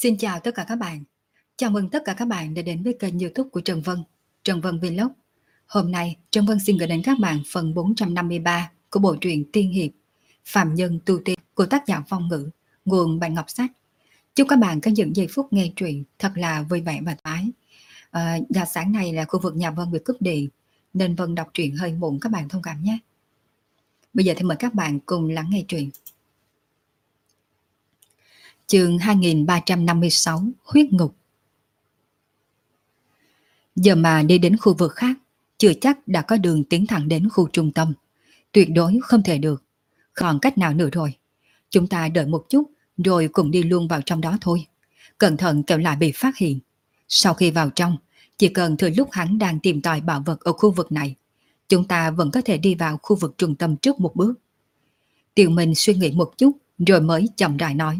Xin chào tất cả các bạn. Chào mừng tất cả các bạn đã đến với kênh YouTube của Trần Vân, Trần Vân Vlog. Hôm nay, Trần Vân xin gửi đến các bạn phần 453 của bộ truyện Tiên Hiệp Phạm Nhân Tu Tiên của tác giả Phong Ngữ, nguồn Bạch Ngọc Sách. Chúc các bạn có những giây phút nghe truyện thật là vui vẻ và thoải mái. Sáng nay là khu vực nhà Vân bị cúp điện nên Vân đọc truyện hơi muộn, các bạn thông cảm nhé. Bây giờ thì mời các bạn cùng lắng nghe truyện. Chương 2356 Huyết Ngục. Giờ mà đi đến khu vực khác, chưa chắc đã có đường tiến thẳng đến khu trung tâm. Tuyệt đối không thể được. Còn cách nào nữa rồi? Chúng ta đợi một chút rồi cùng đi luôn vào trong đó thôi. Cẩn thận kẻo lại bị phát hiện. Sau khi vào trong, chỉ cần thừa lúc hắn đang tìm tòi bảo vật ở khu vực này, chúng ta vẫn có thể đi vào khu vực trung tâm trước một bước. Tiêu Minh suy nghĩ một chút rồi mới chậm rãi nói.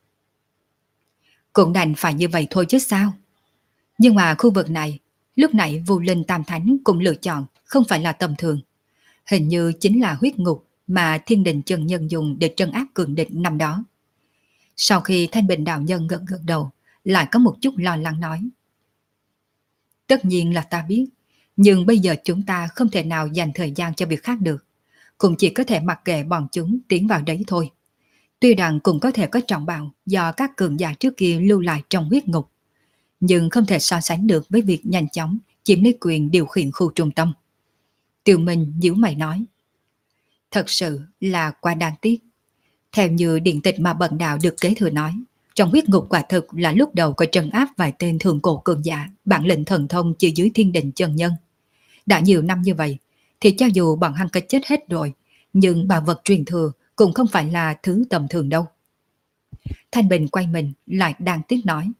Cũng đành phải như vậy thôi chứ sao? Nhưng mà khu vực này, lúc nãy Vu Linh Tam Thánh cũng lựa chọn không phải là tầm thường. Hình như chính là huyết ngục mà Thiên Đình Chân Nhân dùng để trấn áp cường địch năm đó. Sau khi Thanh Bình đạo nhân gật gật đầu, lại có một chút lo lắng nói. Tất nhiên là ta biết, nhưng bây giờ chúng ta không thể nào dành thời gian cho việc khác được. Cũng chỉ có thể mặc kệ bọn chúng tiến vào đấy thôi. Tuy rằng cũng có thể có trọng bảo do các cường giả trước kia lưu lại trong huyết ngục, nhưng không thể so sánh được với việc nhanh chóng chiếm lấy quyền điều khiển khu trung tâm. Tiêu Minh nhíu mày nói. Thật sự là quá đáng tiếc. Theo như điện tịch mà bần đạo được kế thừa nói, trong huyết ngục quả thực là lúc đầu có trấn áp vài tên thượng cổ cường giả, bản lĩnh thần thông chỉ dưới Thiên Đình chân nhân. Đã nhiều năm như vậy, thì cho dù bọn hắn có chết hết rồi, nhưng bảo vật truyền thừa cũng không phải là thứ tầm thường đâu. Thanh Bình quay mình lại đáng tiếc nói.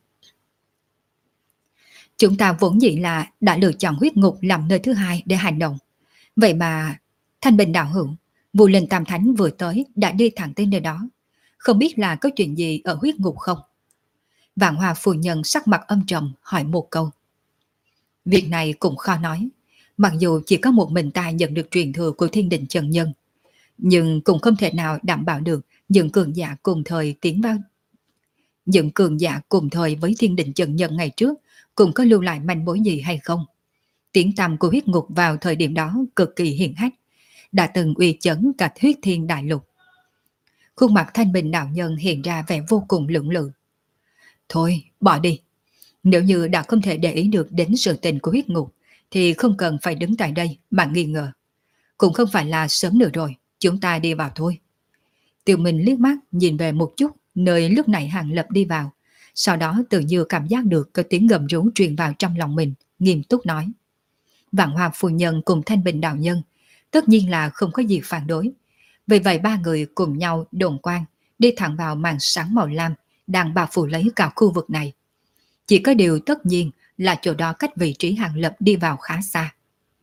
Chúng ta vốn dĩ là đã lựa chọn huyết ngục làm nơi thứ hai để hành động. Vậy mà Thanh Bình đạo hữu, Vu Linh Tam Thánh vừa tới đã đi thẳng tới nơi đó. Không biết là có chuyện gì ở huyết ngục không? Vạn Hòa phu nhân sắc mặt âm trầm hỏi một câu. Việc này cũng khó nói. Mặc dù chỉ có một mình ta nhận được truyền thừa của Thiên Đình chân nhân, nhưng cũng không thể nào đảm bảo được những cường giả cùng thời tiến vào. Những cường giả cùng thời với Thiên Đình chân nhân ngày trước cũng có lưu lại manh mối gì hay không? Tiếng tăm của huyết ngục vào thời điểm đó cực kỳ hiển hách, đã từng uy chấn cả huyết thiên đại lục. Khuôn mặt Thanh Bình đạo nhân hiện ra vẻ vô cùng lưỡng lự. Thôi, bỏ đi. Nếu như đã không thể để ý được đến sự tình của huyết ngục, thì không cần phải đứng tại đây mà nghi ngờ. Cũng không phải là sớm nữa rồi, chúng ta đi vào thôi. Tiêu Minh liếc mắt nhìn về một chút nơi lúc này Hàng Lập đi vào, sau đó tự như cảm giác được có tiếng gầm rú truyền vào trong lòng mình, nghiêm túc nói. Vạn Hoa phu nhân cùng Thanh Bình đạo nhân tất nhiên là không có gì phản đối. Vì vậy ba người cùng nhau đồn quang đi thẳng vào màn sáng màu lam đang bao phủ lấy cả khu vực này. Chỉ có điều tất nhiên là chỗ đó cách vị trí Hàng Lập đi vào khá xa.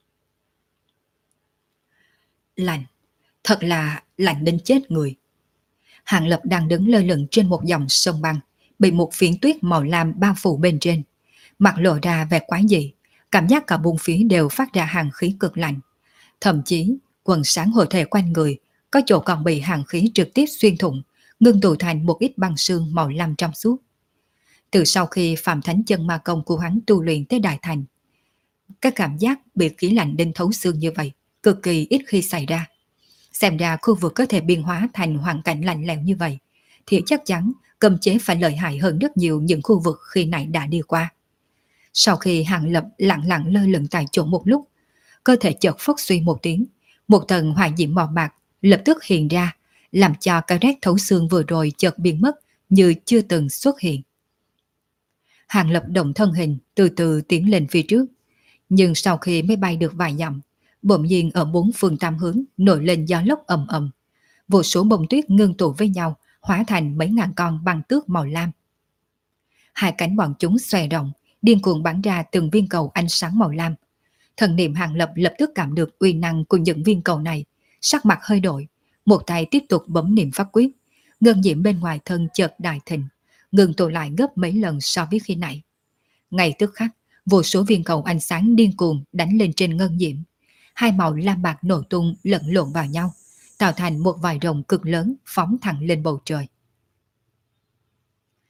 Lạnh, thật là lạnh đến chết người. Hàng Lập đang đứng lơ lửng trên một dòng sông băng, bị một phiến tuyết màu lam bao phủ bên trên. Mặt lộ ra vẻ quái dị, cảm giác cả bốn phía đều phát ra hàng khí cực lạnh. Thậm chí, quần sáng hộ thể quanh người, có chỗ còn bị hàng khí trực tiếp xuyên thủng, ngưng tụ thành một ít băng sương màu lam trong suốt. Từ sau khi Phạm Thánh Chân Ma Công của hắn tu luyện tới đại thành, các cảm giác bị khí lạnh đến thấu xương như vậy cực kỳ ít khi xảy ra. Xem ra khu vực có thể biến hóa thành hoàn cảnh lạnh lẽo như vậy, thì chắc chắn cấm chế phải lợi hại hơn rất nhiều những khu vực khi nãy đã đi qua. Sau khi Hàng Lập lặng lặng lơ lửng tại chỗ một lúc, cơ thể chợt phốc suy một tiếng, một tầng hỏa diễm màu bạc lập tức hiện ra, làm cho cái rét thấu xương vừa rồi chợt biến mất như chưa từng xuất hiện. Hàng Lập động thân hình từ từ tiến lên phía trước, nhưng sau khi mới bay được vài dặm, bỗng nhiên ở bốn phương tám hướng nổi lên gió lốc ầm ầm, vô số bông tuyết ngưng tụ với nhau, hóa thành mấy ngàn con băng tước màu lam. Hai cánh bọn chúng xòe rộng, điên cuồng bắn ra từng viên cầu ánh sáng màu lam. Thần niệm Hàng Lập lập tức cảm được uy năng của những viên cầu này, sắc mặt hơi đổi, một tay tiếp tục bấm niệm pháp quyết, ngân diễm bên ngoài thân chợt đại thịnh, ngừng tụ lại gấp mấy lần so với khi nãy. Ngay tức khắc, vô số viên cầu ánh sáng điên cuồng đánh lên trên ngân diễm, hai màu lam bạc nổ tung lẫn lộn vào nhau, tạo thành một vài rồng cực lớn phóng thẳng lên bầu trời.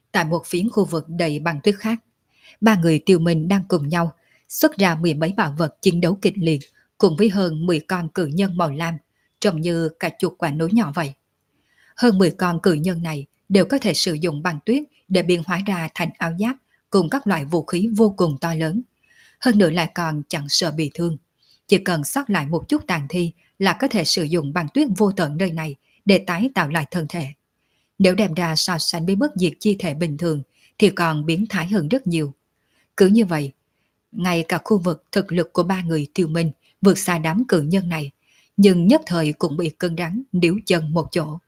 Tại một phiến khu vực đầy băng tuyết khác, ba người Tiêu Minh đang cùng nhau xuất ra mười mấy bảo vật chiến đấu kịch liệt cùng với hơn 10 con cự nhân màu lam, trông như cả chuột quả núi nhỏ vậy. Hơn 10 con cự nhân này đều có thể sử dụng băng tuyết để biến hóa ra thành áo giáp cùng các loại vũ khí vô cùng to lớn. Hơn nữa lại còn chẳng sợ bị thương. Chỉ cần sót lại một chút tàn thi là có thể sử dụng băng tuyết vô tận nơi này để tái tạo lại thân thể. Nếu đem ra so sánh với bất diệt chi thể bình thường thì còn biến thái hơn rất nhiều. Cứ như vậy, ngay cả khu vực thực lực của ba người Tiêu Minh vượt xa đám cự nhân này, nhưng nhất thời cũng bị cứng rắn níu chân một chỗ.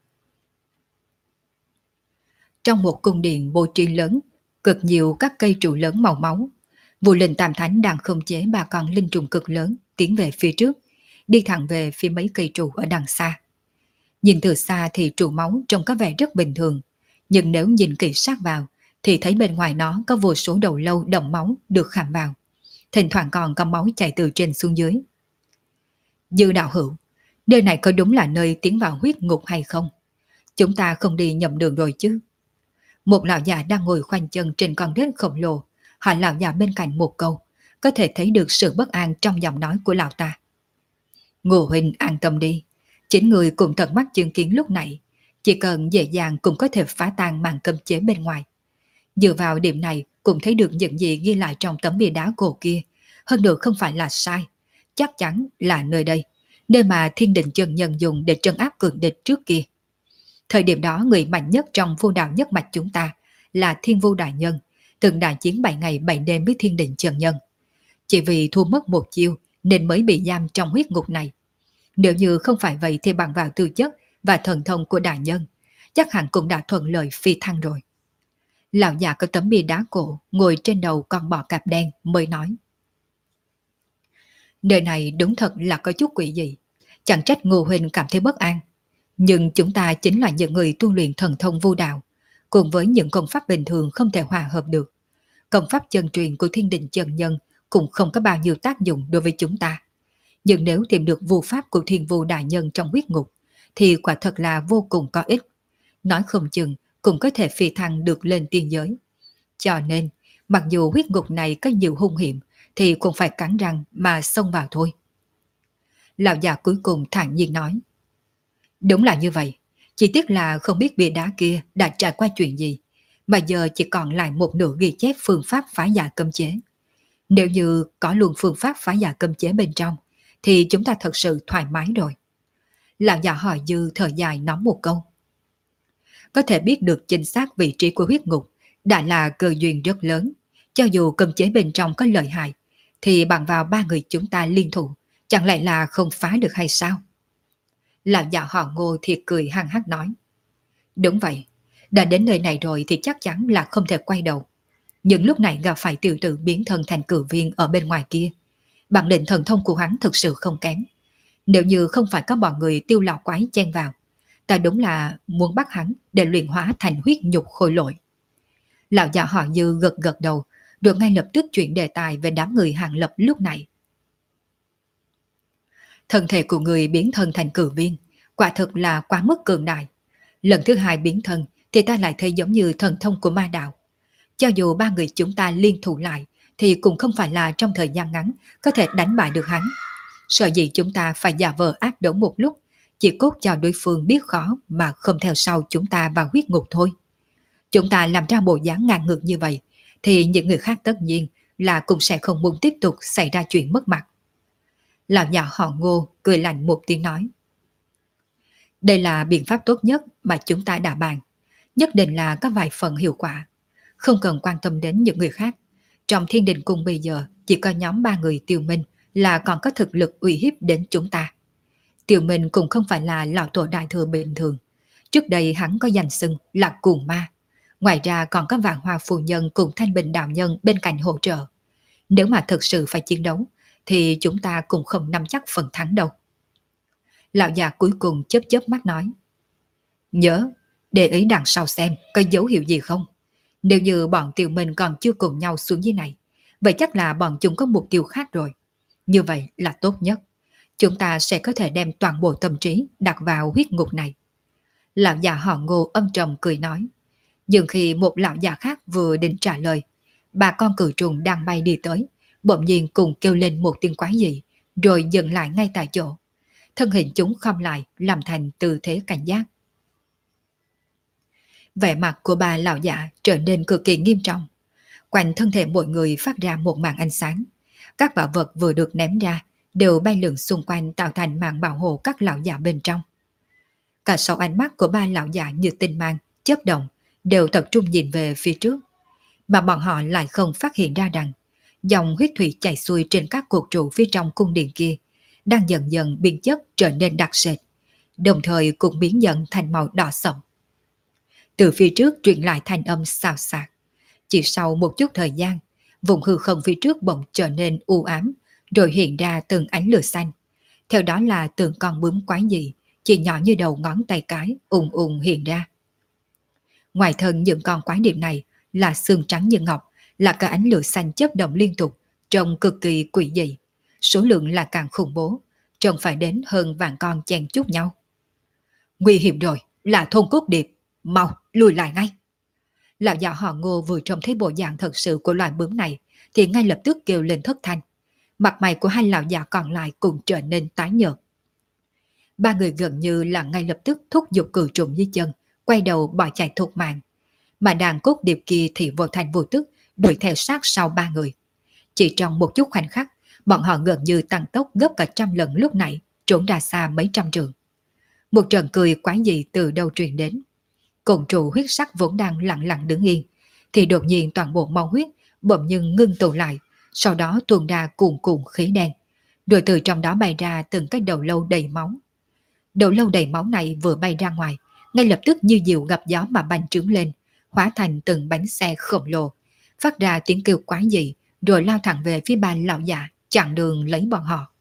Trong một cung điện bố trí lớn, cực nhiều các cây trụ lớn màu máu, Vũ Linh Tam Thánh đang khống chế ba con linh trùng cực lớn tiến về phía trước, đi thẳng về phía mấy cây trụ ở đằng xa. Nhìn từ xa thì trụ máu trông có vẻ rất bình thường, nhưng nếu nhìn kỹ sát vào thì thấy bên ngoài nó có vô số đầu lâu đọng máu được khảm vào. Thỉnh thoảng còn có máu chảy từ trên xuống dưới. Dư đạo hữu, nơi này có đúng là nơi tiến vào huyết ngục hay không? Chúng ta không đi nhầm đường rồi chứ? Một lão già đang ngồi khoanh chân trên con rết khổng lồ, hỏi lão già bên cạnh một câu, có thể thấy được sự bất an trong giọng nói của lão ta. Ngô huynh an tâm đi, chính người cùng tận mắt chứng kiến lúc này, chỉ cần dễ dàng cũng có thể phá tan màn cấm chế bên ngoài. Dựa vào điểm này cũng thấy được những gì ghi lại trong tấm bia đá cổ kia, hơn nữa không phải là sai, chắc chắn là nơi đây, nơi mà Thiên Định Chân Nhân dùng để trấn áp cường địch trước kia. Thời điểm đó người mạnh nhất trong vô đạo nhất mạch chúng ta là Thiên Vu Đại Nhân, từng đại chiến 7 ngày 7 đêm với Thiên Định Chân Nhân. Chỉ vì thua mất một chiêu nên mới bị giam trong huyết ngục này. Nếu như không phải vậy thì bằng vào tư chất và thần thông của đại nhân, chắc hẳn cũng đã thuận lợi phi thăng rồi. Lão già có tấm bia đá cổ ngồi trên đầu con bò cạp đen mới nói. Nơi này đúng thật là có chút quỷ dị, chẳng trách Ngô huynh cảm thấy bất an. Nhưng chúng ta chính là những người tu luyện thần thông vô đạo, cùng với những công pháp bình thường không thể hòa hợp được. Công pháp chân truyền của Thiên Định Chân Nhân cũng không có bao nhiêu tác dụng đối với chúng ta. Nhưng nếu tìm được vô pháp của Thiên Vu Đại Nhân trong huyết ngục, thì quả thật là vô cùng có ích. Nói không chừng cũng có thể phi thăng được lên tiên giới. Cho nên, mặc dù huyết ngục này có nhiều hung hiểm, thì cũng phải cắn răng mà xông vào thôi. Lão già cuối cùng thản nhiên nói. Đúng là như vậy, chỉ tiếc là không biết bia đá kia đã trải qua chuyện gì, mà giờ chỉ còn lại một nửa ghi chép phương pháp phá giải cấm chế. Nếu như có luôn phương pháp phá giải cấm chế bên trong, thì chúng ta thật sự thoải mái rồi. Lão già hỏi Dư thở dài nói một câu. Có thể biết được chính xác vị trí của huyết ngục đã là cơ duyên rất lớn. Cho dù cấm chế bên trong có lợi hại, thì bằng vào ba người chúng ta liên thủ, chẳng lẽ là không phá được hay sao? Lão già họ Ngô thì cười hăng hắc nói. Đúng vậy, đã đến nơi này rồi thì chắc chắn là không thể quay đầu. Nhưng lúc này gặp phải tiểu tử biến thân thành cử viên ở bên ngoài kia. Bản lĩnh thần thông của hắn thực sự không kém. Nếu như không phải có bọn người tiêu lão quái chen vào, ta đúng là muốn bắt hắn để luyện hóa thành huyết nhục khôi lỗi. Lão già họ Dư gật gật đầu, rồi ngay lập tức chuyển đề tài về đám người Hàng Lập lúc này. Thân thể của người biến thân thành cử viên, quả thực là quá mức cường đại. Lần thứ hai biến thân thì ta lại thấy giống như thần thông của ma đạo. Cho dù ba người chúng ta liên thủ lại, thì cũng không phải là trong thời gian ngắn có thể đánh bại được hắn. Sợ gì chúng ta phải giả vờ ác đấu một lúc, chỉ cốt cho đối phương biết khó mà không theo sau chúng ta vào huyết ngục thôi. Chúng ta làm ra bộ dáng ngang ngược như vậy, thì những người khác tất nhiên là cũng sẽ không muốn tiếp tục xảy ra chuyện mất mặt. Lão già họ Ngô cười lạnh một tiếng nói. Đây là biện pháp tốt nhất mà chúng ta đã bàn, nhất định là có vài phần hiệu quả. Không cần quan tâm đến những người khác. Trong Thiên Đình Cung bây giờ chỉ có nhóm ba người Tiêu Minh là còn có thực lực uy hiếp đến chúng ta. Tiêu Minh cũng không phải là lão tổ đại thừa bình thường. Trước đây hắn có danh xưng là Cuồng Ma. Ngoài ra còn có Vạn Hoa Phu Nhân cùng Thanh Bình Đạo Nhân bên cạnh hỗ trợ. Nếu mà thực sự phải chiến đấu, thì chúng ta cũng không nắm chắc phần thắng đâu. Lão già cuối cùng chớp chớp mắt nói. Nhớ, để ý đằng sau xem có dấu hiệu gì không. Nếu như bọn Tiêu Minh còn chưa cùng nhau xuống dưới này, vậy chắc là bọn chúng có mục tiêu khác rồi. Như vậy là tốt nhất. Chúng ta sẽ có thể đem toàn bộ tâm trí đặt vào huyết ngục này. Lão già họ Ngô âm trầm cười nói. Nhưng khi một lão già khác vừa định trả lời, bà con cự trùng đang bay đi tới, bỗng nhiên cùng kêu lên một tiếng quái dị, rồi dừng lại ngay tại chỗ. Thân hình chúng khom lại, làm thành tư thế cảnh giác. Vẻ mặt của bà lão giả trở nên cực kỳ nghiêm trọng. Quanh thân thể mọi người phát ra một màn ánh sáng. Các bảo vật vừa được ném ra đều bay lượn xung quanh tạo thành màn bảo hộ các lão già bên trong. Cả sáu ánh mắt của ba lão già như tinh mang, chớp động, đều tập trung nhìn về phía trước. Mà bọn họ lại không phát hiện ra rằng dòng huyết thủy chảy xuôi trên các cột trụ phía trong cung điện kia đang dần dần biến chất trở nên đặc sệt, đồng thời cũng biến dần thành màu đỏ sậm. Từ phía trước truyền lại thanh âm xào xạc. Chỉ sau một chút thời gian, vùng hư không phía trước bỗng trở nên u ám, rồi hiện ra từng ánh lửa xanh. Theo đó là từng con bướm quái dị, chỉ nhỏ như đầu ngón tay cái, ùng ùng hiện ra. Ngoài thân những con quái điệp này là xương trắng như ngọc, là cả ánh lửa xanh chớp động liên tục, trông cực kỳ quỷ dị. Số lượng là càng khủng bố, trông phải đến hơn vạn con chen chúc nhau. Nguy hiểm rồi, là thôn cốt điệp, mau, lùi lại ngay. Lão già họ Ngô vừa trông thấy bộ dạng thật sự của loài bướm này, thì ngay lập tức kêu lên thất thanh. Mặt mày của hai lão già còn lại cũng trở nên tái nhợt. Ba người gần như là ngay lập tức thúc giục cử trùng dưới chân, quay đầu bỏ chạy thục mạng. Mà đàn cốt điệp kia thì vô thành vô tức, đuổi theo sát sau ba người. Chỉ trong một chút khoảnh khắc, bọn họ gần như tăng tốc gấp cả 100 lần lúc nãy, trốn ra xa mấy trăm trượng. Một trận cười quái dị từ đâu truyền đến. Cồn trụ huyết sắc vốn đang lặng lặng đứng yên, thì đột nhiên toàn bộ máu huyết bỗng nhưng ngưng tụ lại, sau đó tuôn ra cuồn cuộn khí đen, rồi từ trong đó bay ra từng cái đầu lâu đầy máu. Đầu lâu đầy máu này vừa bay ra ngoài, ngay lập tức như diều gặp gió mà bành trướng lên, hóa thành từng bánh xe khổng lồ, phát ra tiếng kêu quái dị, rồi lao thẳng về phía ba lão già, chặn đường lấy bọn họ.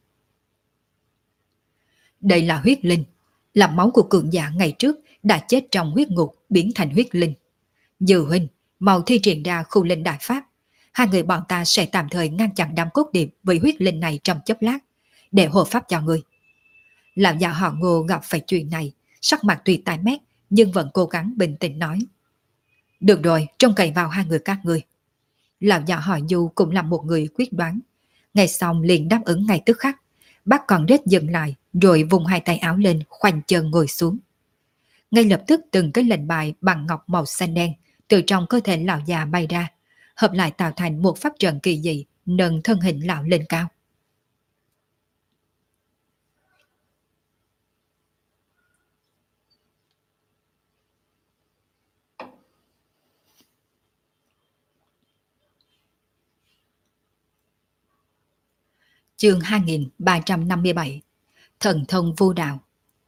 Đây là huyết linh, là máu của cường giả ngày trước đã chết trong huyết ngục biến thành huyết linh. Dư huynh, mau thi triển ra khu linh đại pháp. Hai người bọn ta sẽ tạm thời ngăn chặn đám cốt điệp với huyết linh này trong chốc lát, để hộ pháp cho ngươi. Lão già họ Ngô gặp phải chuyện này, sắc mặt tuy tái mét nhưng vẫn cố gắng bình tĩnh nói. Được rồi, trông cậy vào hai người các ngươi. Lão già họ Du cũng là một người quyết đoán. Nghe xong liền đáp ứng ngay tức khắc. Bác còn rết dừng lại, rồi vùng hai tay áo lên, khoanh chân ngồi xuống. Ngay lập tức từng cái lệnh bài bằng ngọc màu xanh đen từ trong cơ thể lão già bay ra, hợp lại tạo thành một pháp trận kỳ dị, nâng thân hình lão lên cao. Chương 2357 Thần thông vô đạo.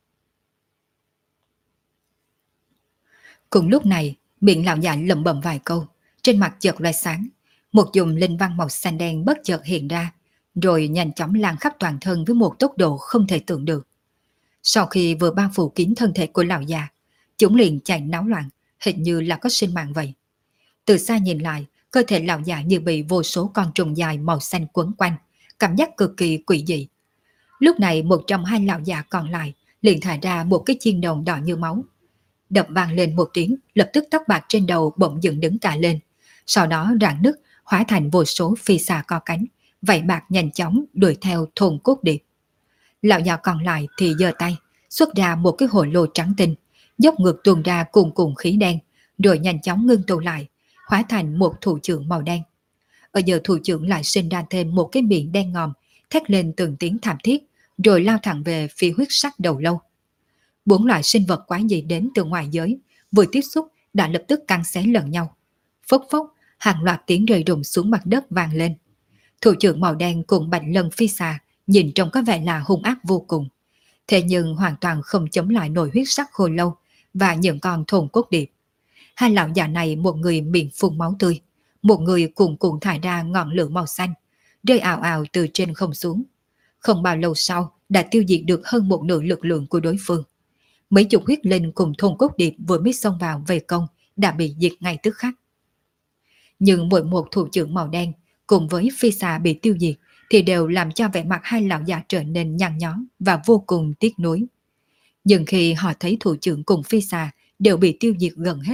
Cùng lúc này, miệng lão già lẩm bẩm vài câu, trên mặt chợt loe sáng, một dùm linh văn màu xanh đen bất chợt hiện ra, rồi nhanh chóng lan khắp toàn thân với một tốc độ không thể tưởng được. Sau khi vừa bao phủ kín thân thể của lão già, chúng liền chạy náo loạn, hình như là có sinh mạng vậy. Từ xa nhìn lại, cơ thể lão già như bị vô số con trùng dài màu xanh quấn quanh, cảm giác cực kỳ quỷ dị. Lúc này một trong hai lão già còn lại liền thả ra một cái chiên đồng đỏ như máu. Đập vang lên một tiếng, lập tức tóc bạc trên đầu bỗng dựng đứng cả lên. Sau đó rạn nứt, hóa thành vô số phi xà co cánh, vảy bạc nhanh chóng đuổi theo thôn cốt điệp. Lão già còn lại thì giơ tay, xuất ra một cái hồ lô trắng tinh, dốc ngược tuôn ra cuồn cuộn khí đen, rồi nhanh chóng ngưng tụ lại, hóa thành một thủ trưởng màu đen. Ở giờ thủ trưởng lại sinh ra thêm một cái miệng đen ngòm, thét lên từng tiếng thảm thiết, rồi lao thẳng về phía huyết sắc đầu lâu. Bốn loại sinh vật quái dị đến từ ngoài giới, vừa tiếp xúc đã lập tức cắn xé lẫn nhau. Phốc phốc, hàng loạt tiếng rơi rụng xuống mặt đất vang lên. Thủ trưởng màu đen cùng bạch lân phi xà nhìn trông có vẻ là hung ác vô cùng. Thế nhưng hoàn toàn không chống lại nổi huyết sắc khô lâu và những con thôn cốt điệp. Hai lão già này, một người miệng phun máu tươi, một người cuồn cuộn thải ra ngọn lửa màu xanh, rơi ào ào từ trên không xuống. Không bao lâu sau đã tiêu diệt được hơn một nửa lực lượng của đối phương. Mấy chục huyết linh cùng thôn cốt điệp vừa mới xông vào vây công đã bị diệt ngay tức khắc. Nhưng mỗi một thủ trưởng màu đen cùng với phi xà bị tiêu diệt thì đều làm cho vẻ mặt hai lão già trở nên nhăn nhó và vô cùng tiếc nuối. Nhưng khi họ thấy thủ trưởng cùng phi xà đều bị tiêu diệt gần hết,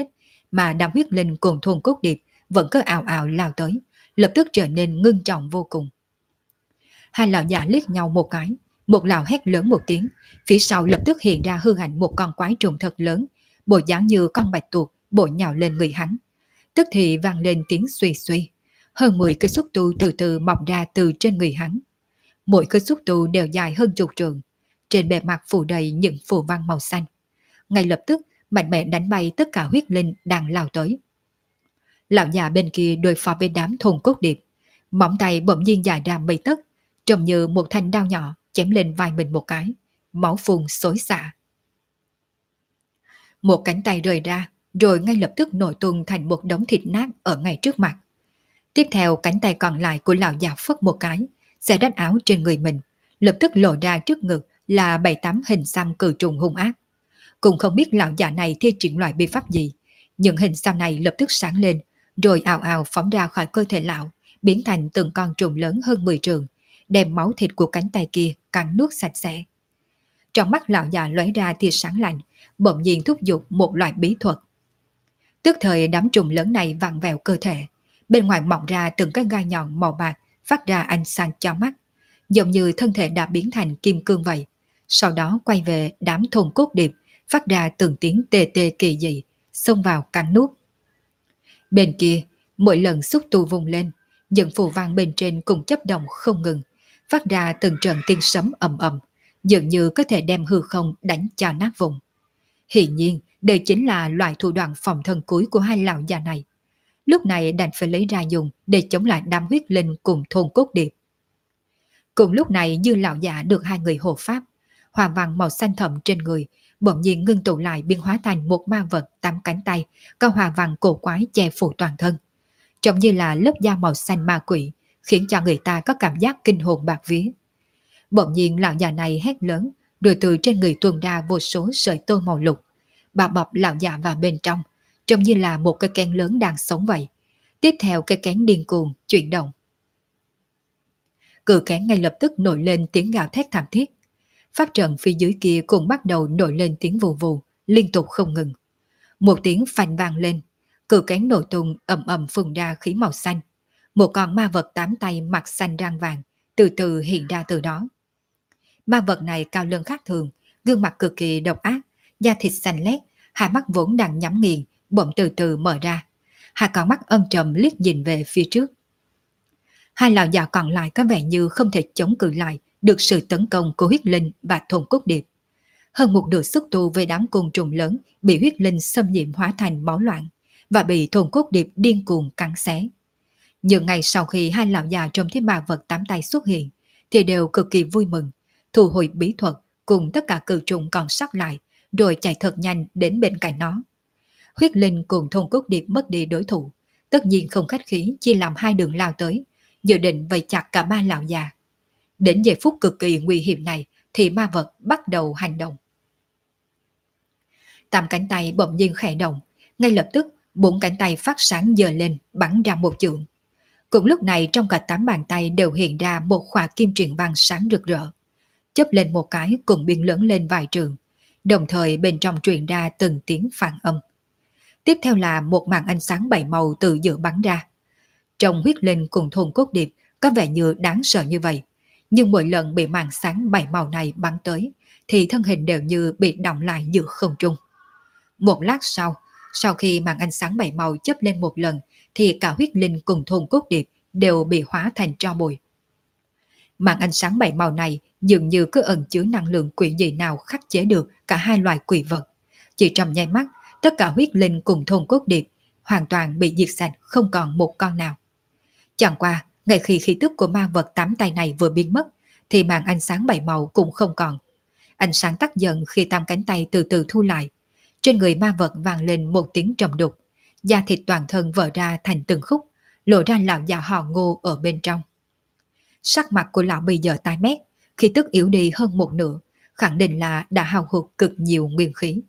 mà đám huyết linh cùng thôn cốt điệp vẫn cứ ào ào lao tới, lập tức trở nên ngưng trọng vô cùng. Hai lão già liếc nhau một cái, một lão hét lớn một tiếng, phía sau lập tức hiện ra hư ảnh một con quái trùng thật lớn, bộ dáng như con bạch tuộc bổ nhào lên người hắn. Tức thì vang lên tiếng suy suy, hơn 10 cây xúc tu từ từ mọc ra từ trên người hắn. Mỗi cây xúc tu đều dài hơn chục trường, trên bề mặt phủ đầy những phù văn màu xanh. Ngay lập tức mạnh mẽ đánh bay tất cả huyết linh đang lao tới. Lão già bên kia đối phó với đám thôn cốt điệp, móng tay bỗng nhiên dài ra mấy tấc, trông như một thanh đao nhỏ chém lên vai mình một cái, máu phun xối xả. Một cánh tay rời ra, rồi ngay lập tức nổ tung thành một đống thịt nát ở ngay trước mặt. Tiếp theo cánh tay còn lại của lão già phất một cái, xẻ rách áo trên người mình, lập tức lộ ra trước ngực là 7-8 hình xăm cự trùng hung ác. Cũng không biết lão già này thi triển loại bi pháp gì, những hình xăm này lập tức sáng lên, rồi ào ào phóng ra khỏi cơ thể lão, biến thành từng con trùng lớn hơn 10 trường, đem máu thịt của cánh tay kia cắn nuốt sạch sẽ. Trong mắt lão già lóe ra tia sáng lạnh, bỗng nhiên thúc giục một loại bí thuật. Tức thời đám trùng lớn này vặn vẹo cơ thể, bên ngoài mọc ra từng cái gai nhọn màu bạc phát ra ánh sáng chói mắt, giống như thân thể đã biến thành kim cương vậy. Sau đó quay về đám thôn cốt điệp, phát ra từng tiếng tê tê kỳ dị, xông vào cắn nuốt. Bên kia, mỗi lần xúc tu vùng lên, những phù văn bên trên cùng chấp động không ngừng, phát ra từng trận tiếng sấm ầm ầm, dường như có thể đem hư không đánh cho nát vùng. Hiển nhiên, đây chính là loại thủ đoạn phòng thân cuối của hai lão già này. Lúc này đành phải lấy ra dùng để chống lại đám huyết linh cùng thôn cốt điệp. Cùng lúc này Dư lão già được hai người hộ pháp, hoa văn màu xanh thẫm trên người bỗng nhiên ngưng tụ lại biến hóa thành một ma vật 8 cánh tay, có hoa văn cổ quái che phủ toàn thân, trông như là lớp da màu xanh ma quỷ, khiến cho người ta có cảm giác kinh hồn bạt vía. Bỗng nhiên lão già này hét lớn, rồi từ trên người tuôn ra vô số sợi tơ màu lục, bà bọc lão già vào bên trong, trông như là một cái kén lớn đang sống vậy. Tiếp theo cái kén điên cuồng chuyển động. Cự kén ngay lập tức nổi lên tiếng gào thét thảm thiết. Pháp trận phía dưới kia cũng bắt đầu nổi lên tiếng vù vù, liên tục không ngừng. Một tiếng phanh vang lên, cự kén nổ tung ầm ầm phun ra khí màu xanh. Một con ma vật 8 tay mặt xanh răng vàng từ từ hiện ra từ đó. Ma vật này cao lớn khác thường, gương mặt cực kỳ độc ác, da thịt xanh lét, hai mắt vốn đang nhắm nghiền, bỗng từ từ mở ra. Hai con mắt âm trầm liếc nhìn về phía trước. Hai lão già còn lại có vẻ như không thể chống cự lại được sự tấn công của huyết linh và thôn cốt điệp. Hơn một nửa sức tu với đám côn trùng lớn bị huyết linh xâm nhiễm hóa thành máu loạn và bị thôn cốt điệp điên cuồng cắn xé. Nhưng ngày sau khi hai lão già trông thấy ma vật 8 tay xuất hiện thì đều cực kỳ vui mừng, thu hồi bí thuật cùng tất cả cự trùng còn sót lại, rồi chạy thật nhanh đến bên cạnh nó. Huyết linh cùng thôn cốt điệp mất đi đối thủ, tất nhiên không khách khí chia làm hai đường lao tới, dự định vây chặt cả ba lão già. Đến giây phút cực kỳ nguy hiểm này thì ma vật bắt đầu hành động. 8 cánh tay bỗng nhiên khẽ động, ngay lập tức 4 cánh tay phát sáng giơ lên bắn ra một chưởng. Cùng lúc này trong cả 8 bàn tay đều hiện ra một khỏa kim truyền văn sáng rực rỡ, chớp lên một cái cùng biến lớn lên vài trường, đồng thời bên trong truyền ra từng tiếng phản âm. Tiếp theo là một màn ánh sáng 7 màu từ giữa bắn ra. Trong huyết linh cùng thôn cốt điệp có vẻ như đáng sợ như vậy, nhưng mỗi lần bị màn sáng 7 màu này bắn tới thì thân hình đều như bị đọng lại giữa không trung. Một lát sau khi màn ánh sáng 7 màu chớp lên một lần thì cả huyết linh cùng thôn cốt điệp đều bị hóa thành tro bụi. Màn ánh sáng 7 màu này dường như có ẩn chứa năng lượng quỷ dị nào khắc chế được cả hai loài quỷ vật. Chỉ trong nháy mắt, tất cả huyết linh cùng thôn cốt điệp hoàn toàn bị diệt sạch, không còn một con nào. Chẳng qua, ngay khi khí tức của ma vật 8 tay này vừa biến mất, thì màn ánh sáng 7 màu cũng không còn. Ánh sáng tắt dần khi 8 cánh tay từ từ thu lại. Trên người ma vật vang lên một tiếng trầm đục, da thịt toàn thân vỡ ra thành từng khúc, lộ ra lão già họ Ngô ở bên trong. Sắc mặt của lão bây giờ tái mét, khí tức yếu đi hơn một nửa, khẳng định là đã hao hụt cực nhiều nguyên khí.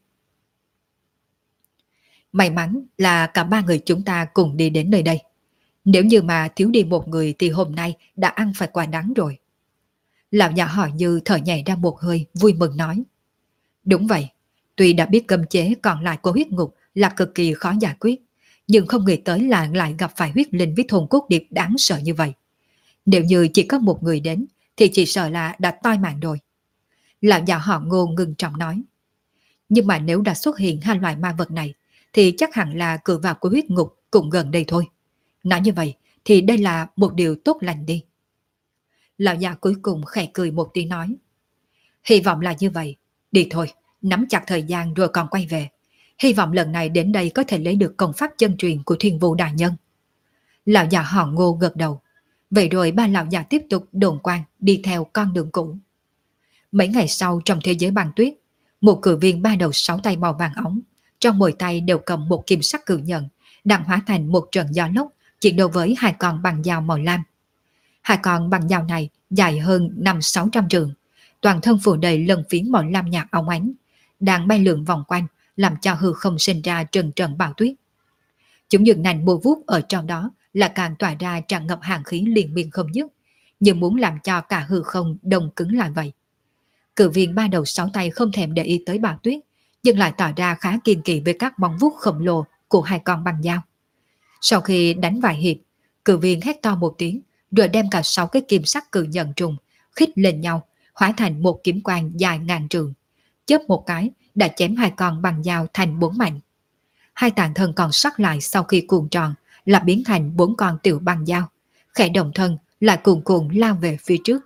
May mắn là cả ba người chúng ta cùng đi đến nơi đây. Nếu như mà thiếu đi một người thì hôm nay đã ăn phải quả đắng rồi. Lão già họ Dư thở nhẹ ra một hơi, vui mừng nói. Đúng vậy, tuy đã biết cấm chế còn lại của huyết ngục là cực kỳ khó giải quyết, nhưng không nghĩ tới là lại gặp phải huyết linh với thôn cốt điệp đáng sợ như vậy. Nếu như chỉ có một người đến, thì chỉ sợ là đã toi mạng rồi. Lão già họ Ngô ngưng trọng nói. Nhưng mà nếu đã xuất hiện hai loại ma vật này, thì chắc hẳn là cửa vào của huyết ngục cũng gần đây thôi. Nói như vậy, thì đây là một điều tốt lành đi. Lão già cuối cùng khẽ cười một tiếng nói. Hy vọng là như vậy. Đi thôi, nắm chặt thời gian rồi còn quay về. Hy vọng lần này đến đây có thể lấy được công pháp chân truyền của Thiên Vũ Đại Nhân. Lão già họ Ngô gật đầu. Vậy rồi ba lão già tiếp tục đồn quan đi theo con đường cũ. Mấy ngày sau trong thế giới băng tuyết, một cử viên ba đầu sáu tay màu vàng ống, trong mỗi tay đều cầm một kim sắc cự nhận, đang hóa thành một trận gió lốc chiến đấu với hai con bằng dao màu lam. Hai con bằng dao này dài hơn 500-600 trượng, toàn thân phủ đầy lân phiến màu lam nhạt óng ánh, đang bay lượn vòng quanh, làm cho hư không sinh ra trần trần bão tuyết. Chúng dựng nành mùa vuốt ở trong đó là càng tỏa ra tràn ngập hàng khí liên miên không dứt, như muốn làm cho cả hư không đông cứng lại vậy. Cự viên ba đầu sáu tay không thèm để ý tới bão tuyết, nhưng lại tỏ ra khá kiên kỳ với các móng vuốt khổng lồ của hai con bằng dao. Sau khi đánh vài hiệp, cự viên hét to một tiếng, rồi đem cả 6 cái kim sắc cự nhận trùng khít lên nhau, hóa thành một kiếm quang dài ngàn trượng. Chớp một cái đã chém hai con bằng dao thành 4 mảnh. Hai tàn thân còn sót lại sau khi cuộn tròn là biến thành 4 con tiểu bằng dao, khẽ động thân lại cuồn cuộn lao về phía trước.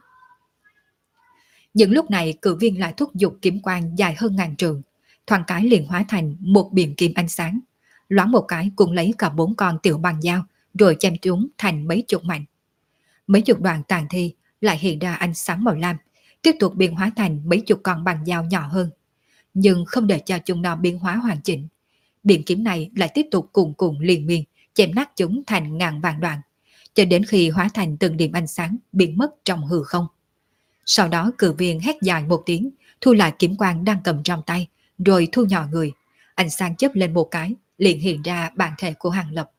Những lúc này cự viên lại thúc giục kiếm quang dài hơn ngàn trượng, thoáng cái liền hóa thành một biển kim ánh sáng, loáng một cái cũng lấy cả 4 con tiểu bằng dao rồi chém chúng thành mấy chục mảnh. Mấy chục đoạn tàn thi lại hiện ra ánh sáng màu lam, tiếp tục biến hóa thành mấy chục con bằng dao nhỏ hơn, nhưng không để cho chúng nó biến hóa hoàn chỉnh. Biển kiếm này lại tiếp tục cuồn cuộn liên miên, chém nát chúng thành ngàn vạn đoạn, cho đến khi hóa thành từng điểm ánh sáng biến mất trong hư không. Sau đó cự viên hét dài một tiếng, thu lại kiếm quang đang cầm trong tay, rồi thu nhỏ người. Ánh sáng chớp lên một cái, liền hiện ra bản thể của Hàng Lập.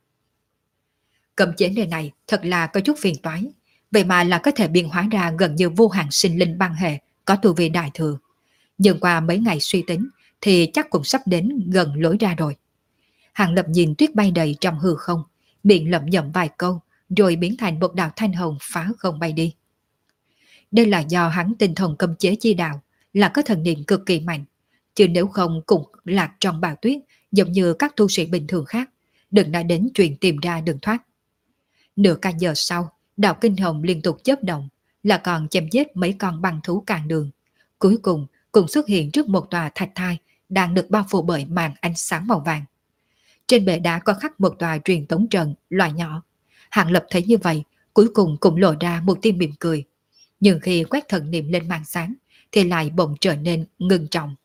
Cấm chế nơi này thật là có chút phiền toái, vậy mà là có thể biến hóa ra gần như vô hạn sinh linh băng hệ, có tu vi đại thừa. Nhưng qua mấy ngày suy tính thì chắc cũng sắp đến gần lối ra rồi. Hàng Lập nhìn tuyết bay đầy trong hư không, miệng lẩm nhẩm vài câu, rồi biến thành một đạo thanh hồng phá không bay đi. Đây là do hắn tinh thần cấm chế chi đạo, là có thần niệm cực kỳ mạnh, chứ nếu không cũng lạc trong bão tuyết giống như các tu sĩ bình thường khác, đừng nói đến chuyện tìm ra đường thoát. Nửa canh giờ sau, đạo kinh hồng liên tục chớp động, là còn chém giết mấy con băng thú cản đường. Cuối cùng cũng xuất hiện trước một tòa thạch thai đang được bao phủ bởi màn ánh sáng màu vàng. Trên bệ đá có khắc một tòa truyền tống trận loại nhỏ. Hàng Lập thấy như vậy, cuối cùng cũng lộ ra một tia mỉm cười. Nhưng khi quét thần niệm lên màn sáng, thì lại bỗng trở nên ngưng trọng.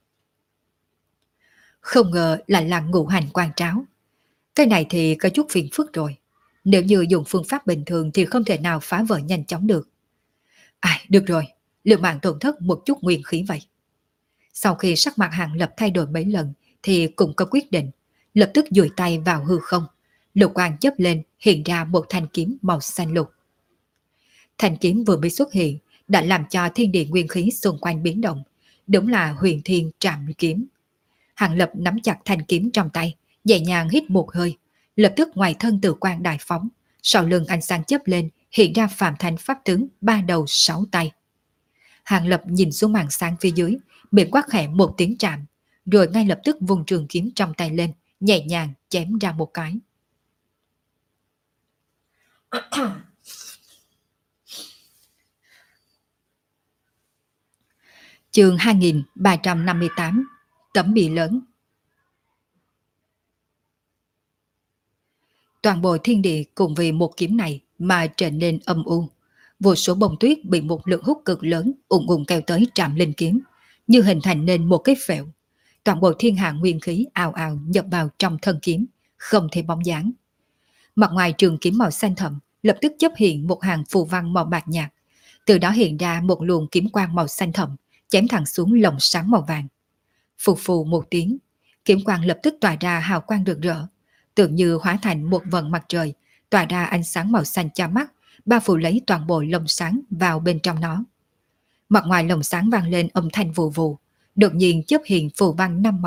Không ngờ lại là ngũ hành quan tráo. Cái này thì có chút phiền phức rồi. Nếu như dùng phương pháp bình thường thì không thể nào phá vỡ nhanh chóng được. Được rồi, liệu mạng tổn thất một chút nguyên khí vậy. Sau khi sắc mặt Hàng Lập thay đổi mấy lần thì cũng có quyết định, lập tức duỗi tay vào hư không. Lục quang chớp lên hiện ra một thanh kiếm màu xanh lục. Thanh kiếm vừa mới xuất hiện đã làm cho thiên địa nguyên khí xung quanh biến động. Đúng là huyền thiên trảm kiếm. Hàng Lập nắm chặt thanh kiếm trong tay, nhẹ nhàng hít một hơi, lập tức ngoài thân tự quang đại phóng, sau lưng ánh sáng chớp lên hiện ra Phạm Thành pháp tướng ba đầu sáu tay. Hàng Lập nhìn xuống màn sáng phía dưới, miệng quát khẽ một tiếng trạm, rồi ngay lập tức vùng trường kiếm trong tay lên, nhẹ nhàng chém ra một cái. Chương 2358 Tấm bì lớn. Toàn bộ thiên địa cùng vì một kiếm này mà trở nên âm u. Vô số bông tuyết bị một lực hút cực lớn ùn ùn kéo tới trạm lên kiếm, như hình thành nên một cái phễu. Toàn bộ thiên hạ nguyên khí ào ào nhập vào trong thân kiếm, không thể bóng dáng. Mặt ngoài trường kiếm màu xanh thẫm lập tức chấp hiện một hàng phù văn màu bạc nhạt, từ đó hiện ra một luồng kiếm quang màu xanh thẫm chém thẳng xuống lồng sáng màu vàng. Phù phù một tiếng, kiếm quang lập tức tỏa ra hào quang rực rỡ, tưởng như hóa thành một vầng mặt trời, tỏa ra ánh sáng màu xanh cho mắt, bao phủ lấy toàn bộ lồng sáng vào bên trong nó. Mặt ngoài lồng sáng vang lên âm thanh vù vù, đột nhiên chớp hiện phù văn năm màu,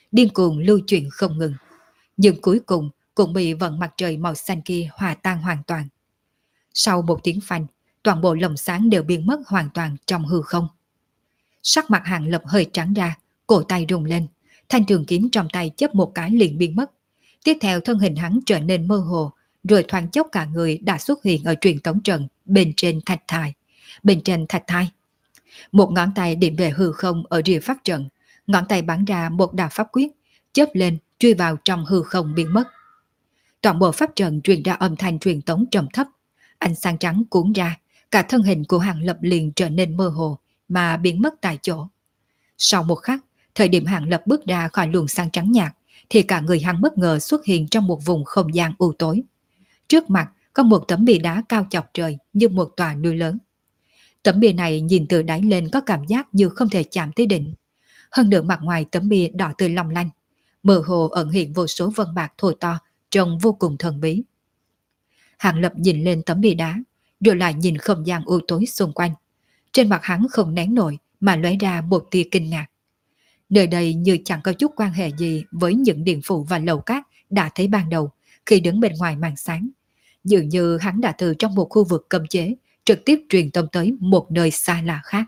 điên cuồng lưu chuyển không ngừng, nhưng cuối cùng cũng bị vận mặt trời màu xanh kia hòa tan hoàn toàn. Sau một tiếng phanh, toàn bộ lồng sáng đều biến mất hoàn toàn trong hư không. Sắc mặt Hàng Lập hơi trắng ra, cổ tay rung lên, thanh trường kiếm trong tay chớp một cái liền biến mất. Tiếp theo thân hình hắn trở nên mơ hồ, rồi thoáng chốc cả người đã xuất hiện ở truyền tống trận bên trên thạch thai. Bên trên thạch thai, một ngón tay điểm về hư không ở rìa pháp trận, ngón tay bắn ra một đạo pháp quyết, chớp lên truy vào trong hư không biến mất. Toàn bộ pháp trận truyền ra âm thanh truyền tống trầm thấp, ánh sáng trắng cuốn ra, cả thân hình của Hàng Lập liền trở nên mơ hồ mà biến mất tại chỗ. Sau một khắc, thời điểm Hàng Lập bước ra khỏi luồng sáng trắng nhạt, thì cả người hắn bất ngờ xuất hiện trong một vùng không gian u tối. Trước mặt có một tấm bia đá cao chọc trời như một tòa núi lớn. Tấm bia này nhìn từ đáy lên có cảm giác như không thể chạm tới đỉnh. Hơn nữa mặt ngoài tấm bia đỏ tươi long lanh, mơ hồ ẩn hiện vô số vân bạc thô to, trông vô cùng thần bí. Hàng Lập nhìn lên tấm bia đá, rồi lại nhìn không gian u tối xung quanh. Trên mặt hắn không nén nổi mà lóe ra một tia kinh ngạc. Nơi đây như chẳng có chút quan hệ gì với những điện phụ và lầu cát đã thấy ban đầu khi đứng bên ngoài màn sáng. Dường như hắn đã từ trong một khu vực cấm chế trực tiếp truyền tông tới một nơi xa lạ khác.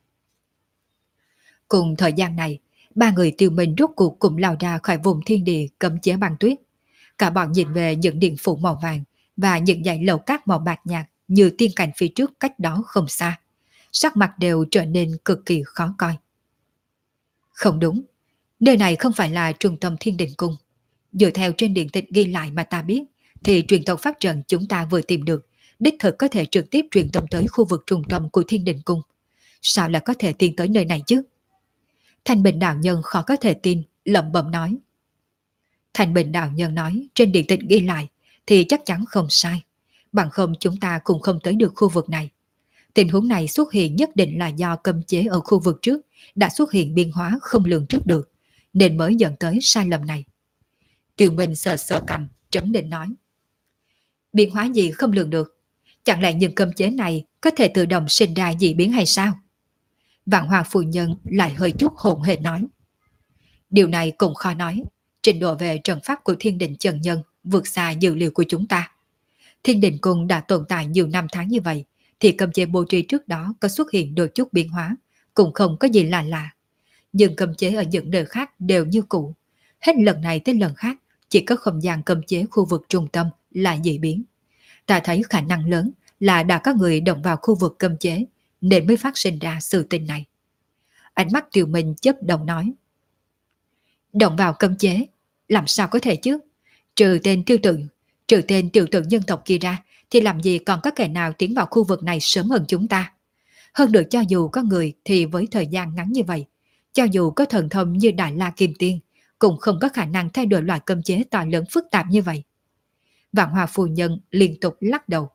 Cùng thời gian này, ba người Tiêu Minh rốt cuộc cùng lao ra khỏi vùng thiên địa cấm chế băng tuyết. Cả bọn nhìn về những điện phụ màu vàng và những dãy lầu cát màu bạc nhạt như tiên cảnh phía trước cách đó không xa. Sắc mặt đều trở nên cực kỳ khó coi. Không đúng, nơi này không phải là trung tâm Thiên Đình Cung. Dựa theo trên điện tịch ghi lại mà ta biết, thì truyền tông pháp trận chúng ta vừa tìm được, đích thực có thể trực tiếp truyền tông tới khu vực trung tâm của Thiên Đình Cung. Sao lại có thể tiến tới nơi này chứ? Thanh Bình đạo nhân khó có thể tin, lẩm bẩm nói. Thanh Bình đạo nhân nói trên điện tịch ghi lại thì chắc chắn không sai, bằng không chúng ta cũng không tới được khu vực này. Tình huống này xuất hiện nhất định là do cấm chế ở khu vực trước đã xuất hiện biến hóa không lường trước được, nên mới dẫn tới sai lầm này. Tiêu Minh sờ sờ cằm, trấn định nói. Biến hóa gì không lường được? Chẳng lẽ những cấm chế này có thể tự động sinh ra dị biến hay sao? Vạn Hoa phu nhân lại hơi chút hồn hển nói. Điều này cũng khó nói. Trình độ về trận pháp của Thiên Đình Chân Nhân vượt xa dữ liệu của chúng ta. Thiên Đình Cung đã tồn tại nhiều năm tháng như vậy, thì cấm chế bố trí trước đó có xuất hiện đôi chút biến hóa, cũng không có gì là lạ. Nhưng cấm chế ở những nơi khác đều như cũ. Hết lần này tới lần khác, chỉ có không gian cấm chế khu vực trung tâm là dị biến. Ta thấy khả năng lớn là đã có người động vào khu vực cấm chế, nên mới phát sinh ra sự tình này. Ánh mắt Tiêu Minh chớp đồng nói. Động vào cấm chế, làm sao có thể chứ? Trừ tên tiểu tử nhân tộc kia ra, thì làm gì còn có kẻ nào tiến vào khu vực này sớm hơn chúng ta. Hơn được cho dù có người thì với thời gian ngắn như vậy, cho dù có thần thông như Đại La Kim Tiên, cũng không có khả năng thay đổi loại cấm chế to lớn phức tạp như vậy. Vạn Hoa phu nhân liên tục lắc đầu.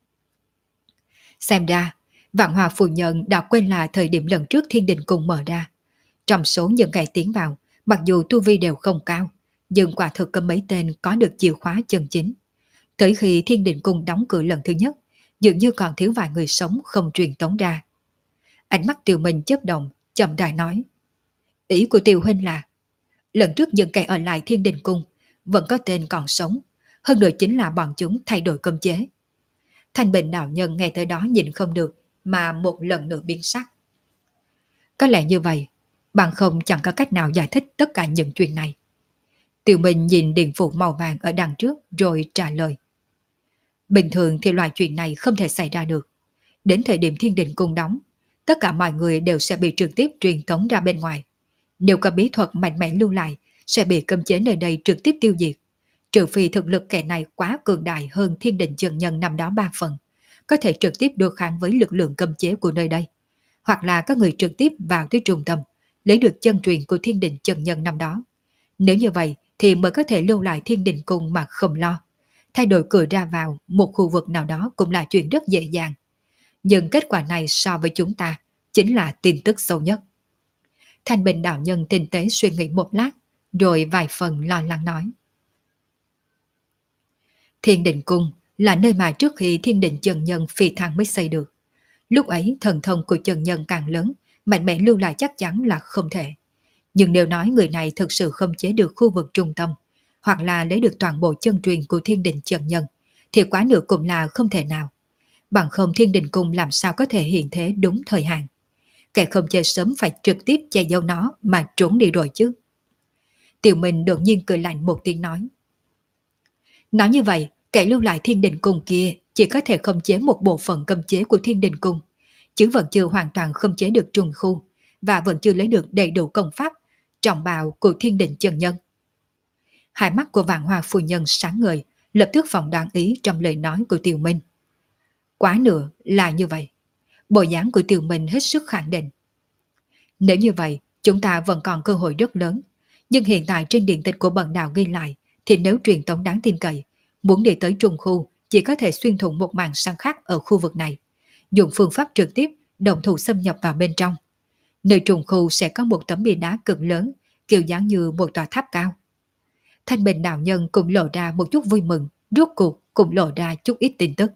Xem ra, Vạn Hoa phu nhân đã quên là thời điểm lần trước Thiên Đình Cung mở ra. Trong số những kẻ tiến vào, mặc dù tu vi đều không cao, nhưng quả thực có mấy tên có được chìa khóa chân chính. Tới khi Thiên Đình Cung đóng cửa lần thứ nhất, dường như còn thiếu vài người sống không truyền tống ra. Ánh mắt Tiêu Minh chớp động, chậm rãi nói. Ý của Tiêu huynh là, lần trước những kẻ ở lại Thiên Đình Cung vẫn có tên còn sống, hơn nữa chính là bọn chúng thay đổi cấm chế. Thanh Bình đạo nhân nghe tới đó nhìn không được, mà một lần nữa biến sắc. Có lẽ như vậy, bằng không chẳng có cách nào giải thích tất cả những chuyện này. Tiêu Minh nhìn điện phụ màu vàng ở đằng trước rồi trả lời. Bình thường thì loại chuyện này không thể xảy ra được. Đến thời điểm Thiên Đình Cung đóng, tất cả mọi người đều sẽ bị trực tiếp truyền tống ra bên ngoài. Nếu có bí thuật mạnh mẽ lưu lại, sẽ bị cấm chế nơi đây trực tiếp tiêu diệt. Trừ phi thực lực kẻ này quá cường đại hơn Thiên Đình chân nhân năm đó 3 phần, có thể trực tiếp đối kháng với lực lượng cấm chế của nơi đây. Hoặc là có người trực tiếp vào tới trung tâm, lấy được chân truyền của Thiên Đình chân nhân năm đó. Nếu như vậy thì mới có thể lưu lại Thiên Đình Cung mà không lo. Thay đổi cửa ra vào một khu vực nào đó cũng là chuyện rất dễ dàng. Nhưng kết quả này so với chúng ta chính là tin tức sâu nhất. Thanh Bình đạo nhân tinh tế suy nghĩ một lát, rồi vài phần lo lắng nói. Thiên Đình Cung là nơi mà trước khi Thiên Đình chân nhân phi thăng mới xây được. Lúc ấy thần thông của chân nhân càng lớn, mạnh mẽ lưu lại chắc chắn là không thể. Nhưng nếu nói người này thực sự khống chế được khu vực trung tâm, hoặc là lấy được toàn bộ chân truyền của Thiên Đình chân nhân, thì quá nữa cũng là không thể nào. Bằng không Thiên Đình cung làm sao có thể hiện thế đúng thời hạn. Kẻ khống chế sớm phải trực tiếp che giấu nó mà trốn đi rồi chứ. Tiểu Minh đột nhiên cười lạnh một tiếng nói. Nói như vậy, kẻ lưu lại Thiên Đình cung kia chỉ có thể khống chế một bộ phận cấm chế của Thiên Đình cung, chứ vẫn chưa hoàn toàn khống chế được trùng khu, và vẫn chưa lấy được đầy đủ công pháp trọng bào của Thiên Đình chân nhân. Hai mắt của Vạn Hoa phu nhân sáng ngời, lập tức phỏng đoán ý trong lời nói của Tiểu Minh. Quá nữa là như vậy. Bộ dáng của Tiểu Minh hết sức khẳng định. Nếu như vậy, chúng ta vẫn còn cơ hội rất lớn. Nhưng hiện tại trên điện tịch của bần đạo ghi lại, thì nếu truyền tống đáng tin cậy, muốn đi tới trùng khu chỉ có thể xuyên thủng một màn sáng khác ở khu vực này, dùng phương pháp trực tiếp động thủ xâm nhập vào bên trong. Nơi trùng khu sẽ có một tấm bia đá cực lớn, kiểu dáng như một tòa tháp cao. Thanh Bình đạo nhân cũng lộ ra một chút vui mừng, rốt cuộc cũng lộ ra chút ít tin tức.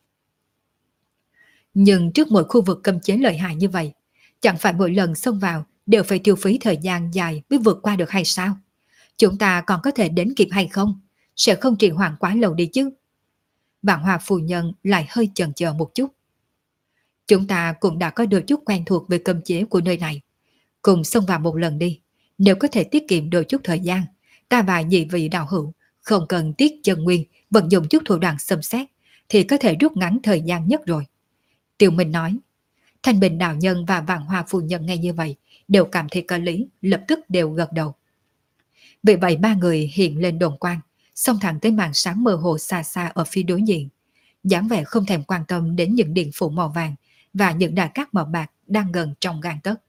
Nhưng trước mỗi khu vực cấm chế lợi hại như vậy, chẳng phải mỗi lần xông vào đều phải tiêu phí thời gian dài mới vượt qua được hay sao? Chúng ta còn có thể đến kịp hay không? Sẽ không trì hoãn quá lâu đi chứ? Vạn Hoa phu nhân lại hơi chần chờ một chút. Chúng ta cũng đã có đôi chút quen thuộc về cấm chế của nơi này. Cùng xông vào một lần đi. Nếu có thể tiết kiệm đôi chút thời gian, ta và nhị vị đạo hữu không cần tiết chân nguyên vận dụng chút thủ đoạn xâm xét, thì có thể rút ngắn thời gian nhất rồi. Tiêu Minh nói. Thanh Bình đạo nhân và Vạn Hoa phu nhân nghe như vậy đều cảm thấy có lý, lập tức đều gật đầu. Vì vậy ba người hiện lên đồn quan, xông thẳng tới màn sáng mơ hồ xa xa ở phía đối diện, dáng vẻ không thèm quan tâm đến những điện phủ màu vàng và những đà cát màu bạc đang gần trong gang tấc.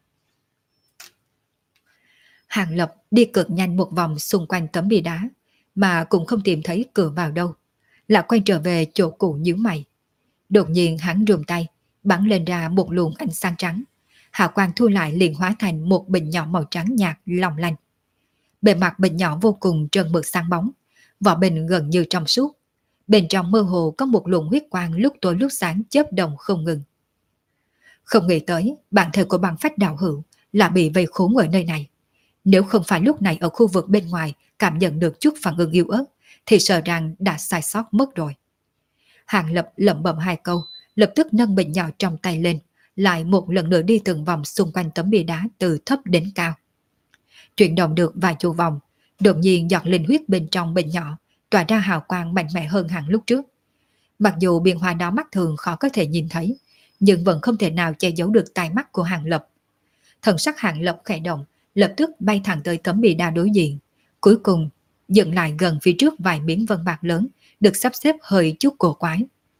Hàng Lập đi cực nhanh một vòng xung quanh tấm bia đá, mà cũng không tìm thấy cửa vào đâu, lại quay trở về chỗ cũ nhíu mày. Đột nhiên hắn rùm tay, bắn lên ra một luồng ánh sáng trắng. Hào quang thu lại liền hóa thành một bình nhỏ màu trắng nhạt long lanh. Bề mặt bình nhỏ vô cùng trơn mượt sáng bóng, vỏ bình gần như trong suốt. Bên trong mơ hồ có một luồng huyết quang lúc tối lúc sáng chớp động không ngừng. Không nghĩ tới bản thể của Băng Phách đạo hữu là bị vây khốn ở nơi này. Nếu không phải lúc này ở khu vực bên ngoài cảm nhận được chút phản ứng yếu ớt, thì sợ rằng đã sai sót mất rồi. Hàng Lập lẩm bẩm hai câu, lập tức nâng bình nhỏ trong tay lên, lại một lần nữa đi từng vòng xung quanh tấm bia đá từ thấp đến cao. Chuyển động được vài chu vòng, đột nhiên giọt linh huyết bên trong bình nhỏ tỏa ra hào quang mạnh mẽ hơn hẳn lúc trước. Mặc dù biến hóa đó mắt thường khó có thể nhìn thấy, nhưng vẫn không thể nào che giấu được tai mắt của Hàng Lập. Thần sắc Hàng Lập khẽ động, lập tức bay thẳng tới tấm bia đá đối diện, cuối cùng dừng lại gần phía trước vài miếng vân bạc lớn được sắp xếp hơi chút cổ quái.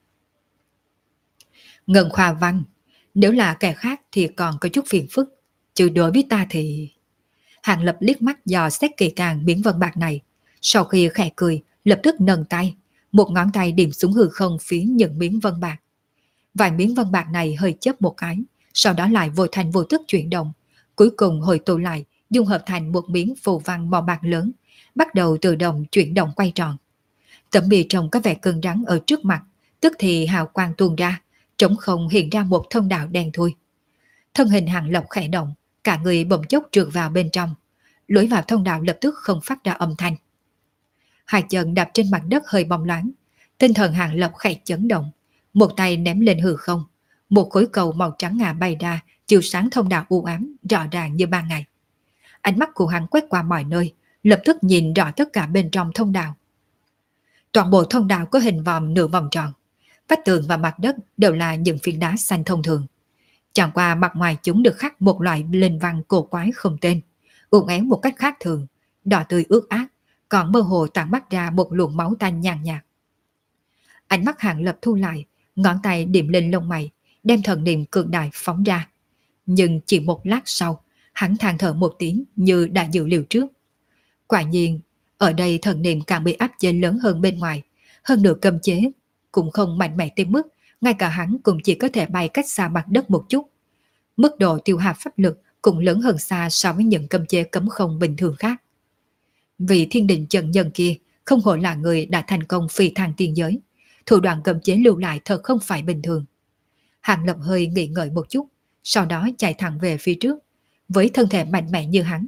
Ngân Khoa Văn, nếu là kẻ khác thì còn có chút phiền phức, chứ đối với ta thì... Hàng Lập liếc mắt dò xét kỳ càng miếng vân bạc này, sau khi khẽ cười, lập tức nâng tay, một ngón tay điểm xuống hư không phía những miếng vân bạc. Vài miếng vân bạc này hơi chớp một cái, sau đó lại vô thành vô tức chuyển động, cuối cùng hồi tụ lại, dung hợp thành một miếng phù văn màu bạc lớn, bắt đầu tự động chuyển động quay tròn. Tấm bia trông có vẻ cứng rắn ở trước mặt, tức thì hào quang tuôn ra, trống không hiện ra một thông đạo đen thui. Thân hình Hàng Lập khẽ động, cả người bỗng chốc trượt vào bên trong, lối vào thông đạo lập tức không phát ra âm thanh. Hai chân đạp trên mặt đất hơi bong loáng, tinh thần Hàng Lập khẽ chấn động, một tay ném lên hư không, một khối cầu màu trắng ngà bay ra, chiếu sáng thông đạo u ám rõ ràng như ban ngày. Ánh mắt của hắn quét qua mọi nơi, lập tức nhìn rõ tất cả bên trong thông đạo. Toàn bộ thông đạo có hình vòm nửa vòng tròn, vách tường và mặt đất đều là những phiến đá xanh thông thường. Chẳng qua mặt ngoài chúng được khắc một loại linh văn cổ quái không tên, uốn éo một cách khác thường, đỏ tươi ướt át, còn mơ hồ tản mắt ra một luồng máu tanh nhàn nhạt. Ánh mắt Hàng Lập thu lại, ngón tay điểm lên lông mày, đem thần niệm cường đại phóng ra. Nhưng chỉ một lát sau, hắn than thở một tiếng như đã dự liệu trước. Quả nhiên, ở đây thần niệm càng bị áp chế lớn hơn bên ngoài, hơn nữa cầm chế cũng không mạnh mẽ tới mức ngay cả hắn cũng chỉ có thể bay cách xa mặt đất một chút. Mức độ tiêu hao pháp lực cũng lớn hơn xa so với những cấm chế cấm không bình thường khác. Vì Thiên Đình chân nhân kia không hổ là người đã thành công phi thăng tiên giới, thủ đoạn cấm chế lưu lại thật không phải bình thường. Hàng Lập hơi nghĩ ngợi một chút, sau đó chạy thẳng về phía trước. Với thân thể mạnh mẽ như hắn,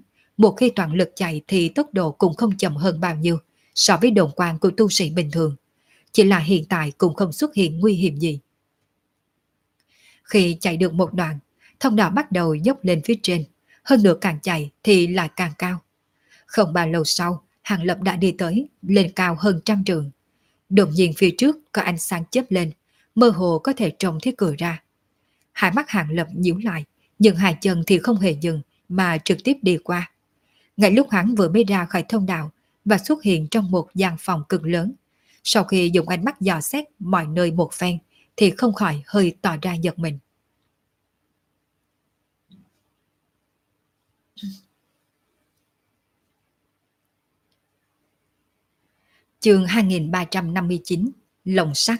Một khi toàn lực chạy thì tốc độ cũng không chậm hơn bao nhiêu so với đồn quang của tu sĩ bình thường. Chỉ là hiện tại cũng không xuất hiện nguy hiểm gì. Khi chạy được một đoạn, thông đạo bắt đầu dốc lên phía trên. Hơn nữa càng chạy thì lại càng cao. Không bao lâu sau, Hàng Lập đã đi tới, lên cao hơn 100 trượng. Đột nhiên phía trước có ánh sáng chớp lên, mơ hồ có thể trông thấy cửa ra. Hai mắt Hàng Lập nhíu lại, nhưng hai chân thì không hề dừng mà trực tiếp đi qua. Ngay lúc hắn vừa mới ra khỏi thông đạo và xuất hiện trong một gian phòng cực lớn, sau khi dùng ánh mắt dò xét mọi nơi một phen thì không khỏi hơi tỏ ra giật mình. Chương 2359 Lồng sắt.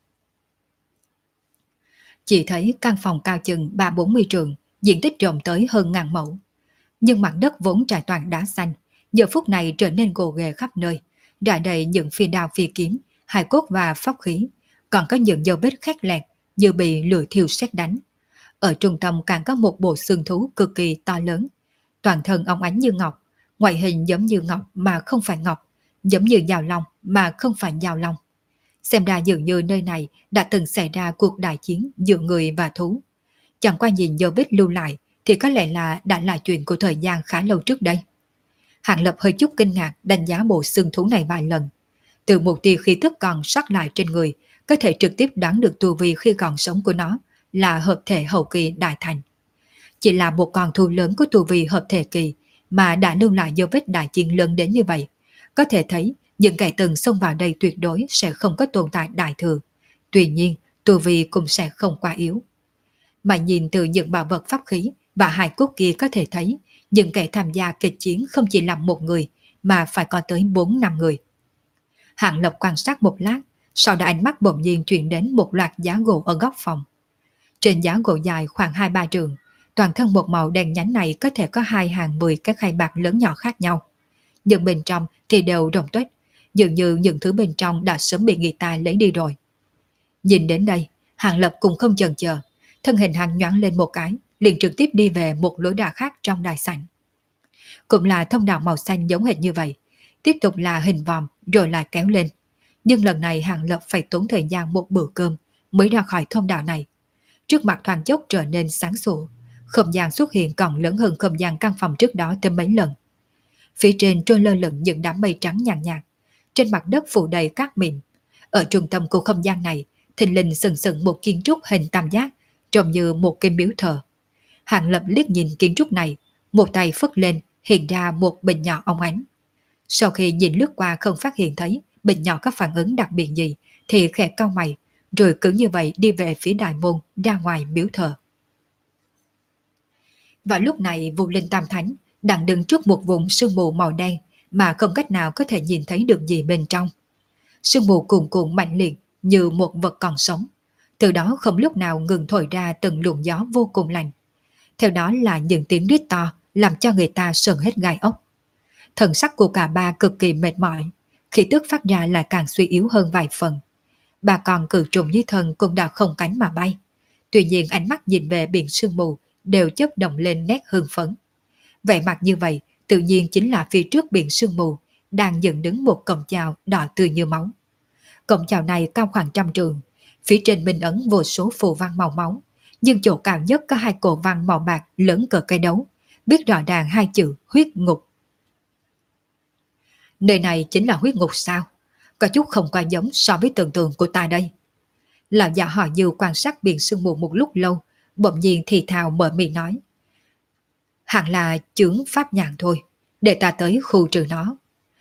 Chỉ thấy căn phòng cao chừng 3-40 trượng, diện tích rộng tới hơn 1000 mẫu. Nhưng mặt đất vốn trải toàn đá xanh, giờ phút này trở nên gồ ghề khắp nơi, rải đầy những phi đao phi kiếm, hài cốt và pháp khí, còn có những dấu vết khét lẹt như bị lửa thiêu sét đánh. Ở trung tâm càng có một bộ xương thú cực kỳ to lớn, toàn thân óng ánh như ngọc, ngoại hình giống như ngọc mà không phải ngọc, giống như dao long mà không phải dao long. Xem ra dường như nơi này đã từng xảy ra cuộc đại chiến giữa người và thú. Chẳng qua nhìn dấu vết lưu lại thì có lẽ là đã là chuyện của thời gian khá lâu trước đây. Hàng Lập hơi chút kinh ngạc đánh giá bộ xương thú này vài lần. Từ một tia khí tức còn sót lại trên người, có thể trực tiếp đoán được tu vi khi còn sống của nó là hợp thể hậu kỳ đại thành. Chỉ là một con thú lớn của tu vi hợp thể kỳ mà đã lưu lại dấu vết đại chiến lớn đến như vậy. Có thể thấy những kẻ từng xông vào đây tuyệt đối sẽ không có tồn tại đại thừa. Tuy nhiên, tu vi cũng sẽ không quá yếu. Mà nhìn từ những bảo vật pháp khí và hài cốt kia có thể thấy, những kẻ tham gia kịch chiến không chỉ là một người mà phải có tới 4-5 người. Hạng Lộc quan sát một lát, sau đó ánh mắt bỗng nhiên chuyển đến một loạt giá gỗ ở góc phòng. Trên giá gỗ dài khoảng 2-3 trượng, toàn thân một màu đen nhánh này có thể có 2 hàng 10 các khay bạc lớn nhỏ khác nhau. Nhưng bên trong thì đều rỗng tuếch, dường như những thứ bên trong đã sớm bị người ta lấy đi rồi. Nhìn đến đây, Hàng Lập cũng không chần chờ, thân hình hắn nhoáng lên một cái, liền trực tiếp đi về một lối đá khác trong đại sảnh. Cũng là thông đạo màu xanh giống hệt như vậy, tiếp tục là hình vòm rồi lại kéo lên. Nhưng lần này Hàng Lập phải tốn thời gian một bữa cơm mới ra khỏi thông đạo này. Trước mặt thoáng chốc trở nên sáng sủa, không gian xuất hiện còn lớn hơn không gian căn phòng trước đó tới mấy lần. Phía trên trôi lơ lửng những đám mây trắng nhàn nhạt, trên mặt đất phủ đầy cát mịn. Ở trung tâm của không gian này, thình lình sừng sững một kiến trúc hình tam giác, trông như một cái miếu thờ. Hàng Lập liếc nhìn kiến trúc này, một tay phất lên, hiện ra một bình nhỏ óng ánh. Sau khi nhìn lướt qua không phát hiện thấy bình nhỏ có phản ứng đặc biệt gì, thì khẽ cau mày, rồi cứ như vậy đi về phía đại môn ra ngoài miếu thờ. Và lúc này Vu Linh Tam Thánh đang đứng trước một vùng sương mù màu đen mà không cách nào có thể nhìn thấy được gì bên trong. Sương mù cuồn cuộn mạnh liệt như một vật còn sống, từ đó không lúc nào ngừng thổi ra từng luồng gió vô cùng lạnh. Theo đó là những tiếng rít to làm cho người ta sởn hết gai ốc. Thần sắc của cả ba cực kỳ mệt mỏi, khí tức phát ra lại càng suy yếu hơn vài phần. Bà còn cử trùng như thần cũng đã không cánh mà bay. Tuy nhiên ánh mắt nhìn về biển sương mù đều chớp động lên nét hưng phấn. Vẻ mặt như vậy tự nhiên chính là phía trước biển sương mù đang dựng đứng một cổng chào đỏ tươi như máu. Cổng chào này cao khoảng 100 trượng, phía trên minh ấn vô số phù văn màu máu, nhưng chỗ cao nhất có 2 cổ văn màu bạc lớn cỡ cây đấu, biết rõ ràng 2 chữ huyết ngục. Nơi này chính là huyết ngục sao? Có chút không quá giống so với tưởng tượng của ta đây. Lão già họ Dư quan sát biển sương mù một lúc lâu, bỗng nhiên thì thào mở miệng nói: hẳn là chướng pháp nhãn thôi, để ta tới khu trừ nó.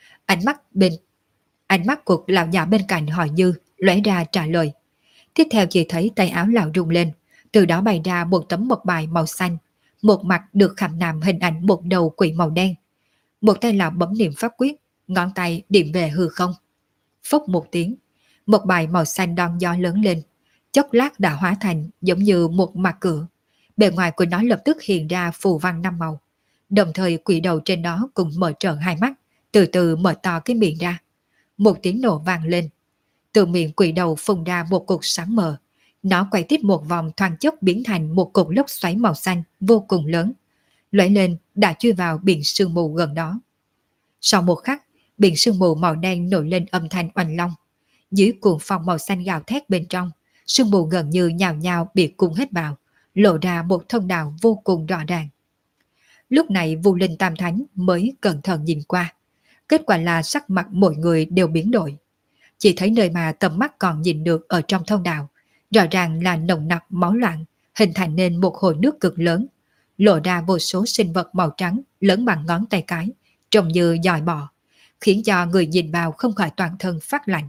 Ánh mắt của lão già bên cạnh họ Dư lóe ra trả lời. Tiếp theo chỉ thấy tay áo lão rung lên, từ đó bày ra một tấm mộc bài màu xanh, một mặt được khảm nạm hình ảnh một đầu quỷ màu đen. Một tay lão bấm niệm pháp quyết, ngón tay điểm về hư không. Phốc một tiếng, một bài màu xanh đón gió lớn lên, chốc lát đã hóa thành giống như một mặt cửa. Bề ngoài của nó lập tức hiện ra phù văn 5 màu. Đồng thời quỷ đầu trên đó cũng mở trợn hai mắt, từ từ mở to cái miệng ra. Một tiếng nổ vang lên. Từ miệng quỷ đầu phun ra một cột sáng mờ. Nó quay tiếp một vòng thoáng chốc biến thành một cột lốc xoáy màu xanh vô cùng lớn. lóe lên đã chui vào biển sương mù gần đó. Sau một khắc, biển sương mù màu đen nổi lên âm thanh oanh long. Dưới cuồng phong màu xanh gào thét bên trong, sương mù gần như nhào nhào bị cuốn hết vào, lộ ra một thông đạo vô cùng rõ ràng. Lúc này Vu Linh Tam Thánh mới cẩn thận nhìn qua. Kết quả là sắc mặt mọi người đều biến đổi. Chỉ thấy nơi mà tầm mắt còn nhìn được ở trong thông đạo, rõ ràng là nồng nặc máu loạn, hình thành nên một hồ nước cực lớn, lộ ra vô số sinh vật màu trắng lớn bằng ngón tay cái, trông như dòi bò, khiến cho người nhìn vào không khỏi toàn thân phát lạnh.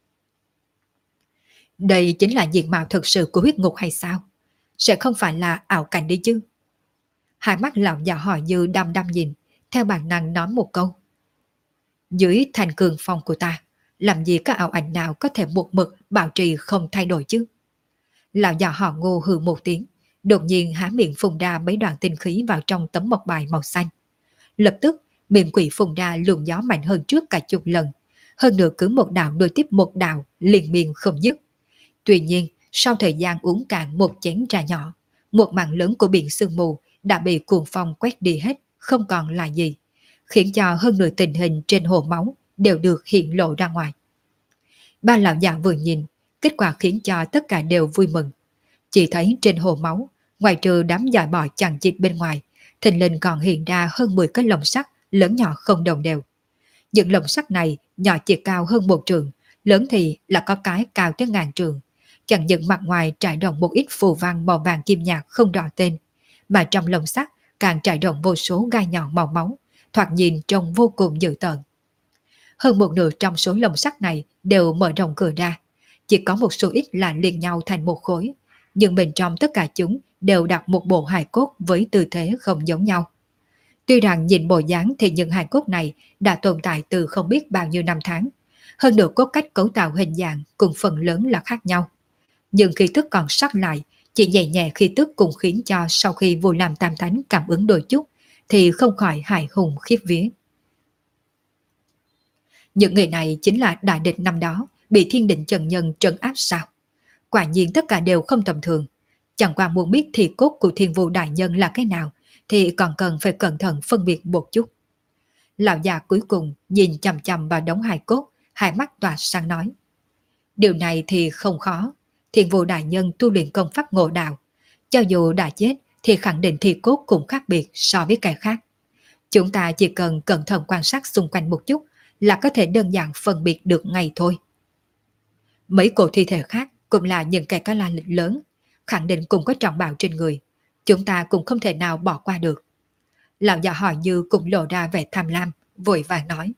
Đây chính là diện mạo thực sự của huyết ngục hay sao? Sẽ không phải là ảo cảnh đi chứ? Hai mắt lão già hỏi như đăm đăm nhìn, theo bản năng nói một câu. Dưới thành cường phong của ta, làm gì có ảo ảnh nào có thể một mực bảo trì không thay đổi chứ? Lão già họ Ngô hừ một tiếng, đột nhiên há miệng phun ra mấy đoạn tinh khí vào trong tấm mộc bài màu xanh. Lập tức, miệng quỷ phun ra luồng gió mạnh hơn trước cả chục lần, hơn nữa cứ một đạo nối tiếp một đạo liền miên không dứt. Tuy nhiên, sau thời gian uống cạn một chén trà nhỏ, một mảng lớn của biển sương mù đã bị cuồng phong quét đi hết, không còn là gì, khiến cho hơn nửa tình hình trên hồ máu đều được hiện lộ ra ngoài. Ba lão già vừa nhìn, kết quả khiến cho tất cả đều vui mừng. Chỉ thấy trên hồ máu, ngoài trừ đám dòi bò chằng chịt bên ngoài, thình lình còn hiện ra hơn 10 cái lồng sắt lớn nhỏ không đồng đều. Những lồng sắt này nhỏ chỉ cao hơn 1 trượng, lớn thì là có cái cao tới ngàn trượng. Chẳng những mặt ngoài trải rộng một ít phù văn màu vàng kim nhạt không rõ tên, mà trong lồng sắt càng trải rộng vô số gai nhọn màu máu, thoạt nhìn trông vô cùng dữ tợn. Hơn một nửa trong số lồng sắt này đều mở rộng cửa ra, chỉ có một số ít là liền nhau thành một khối, nhưng bên trong tất cả chúng đều đặt một bộ hài cốt với tư thế không giống nhau. Tuy rằng nhìn bộ dáng thì những hài cốt này đã tồn tại từ không biết bao nhiêu năm tháng, hơn nữa cốt cách cấu tạo hình dạng cùng phần lớn là khác nhau. Nhưng khí tức còn sót lại, chỉ nhẹ nhẹ khí tức cũng khiến cho sau khi Vu Lam Tam Thánh cảm ứng đôi chút, thì không khỏi hãi hùng khiếp vía. Những người này chính là đại địch năm đó, bị Thiên Định Chân Nhân trấn áp sao? Quả nhiên tất cả đều không tầm thường. Chẳng qua muốn biết thì cốt của Thiên Vu Đại Nhân là cái nào, thì còn cần phải cẩn thận phân biệt một chút. Lão già cuối cùng nhìn chằm chằm vào đống hài cốt, hai mắt tỏa sáng nói. Điều này thì không khó. Thiên Vu Đại Nhân tu luyện công pháp ngộ đạo. Cho dù đã chết thì khẳng định thi cốt cũng khác biệt so với cái khác. Chúng ta chỉ cần cẩn thận quan sát xung quanh một chút là có thể đơn giản phân biệt được ngay thôi. Mấy cổ thi thể khác cũng là những kẻ có la lịch lớn, khẳng định cũng có trọng bảo trên người. Chúng ta cũng không thể nào bỏ qua được. Lão già hỏi Như cũng lộ ra vẻ tham lam, vội vàng nói.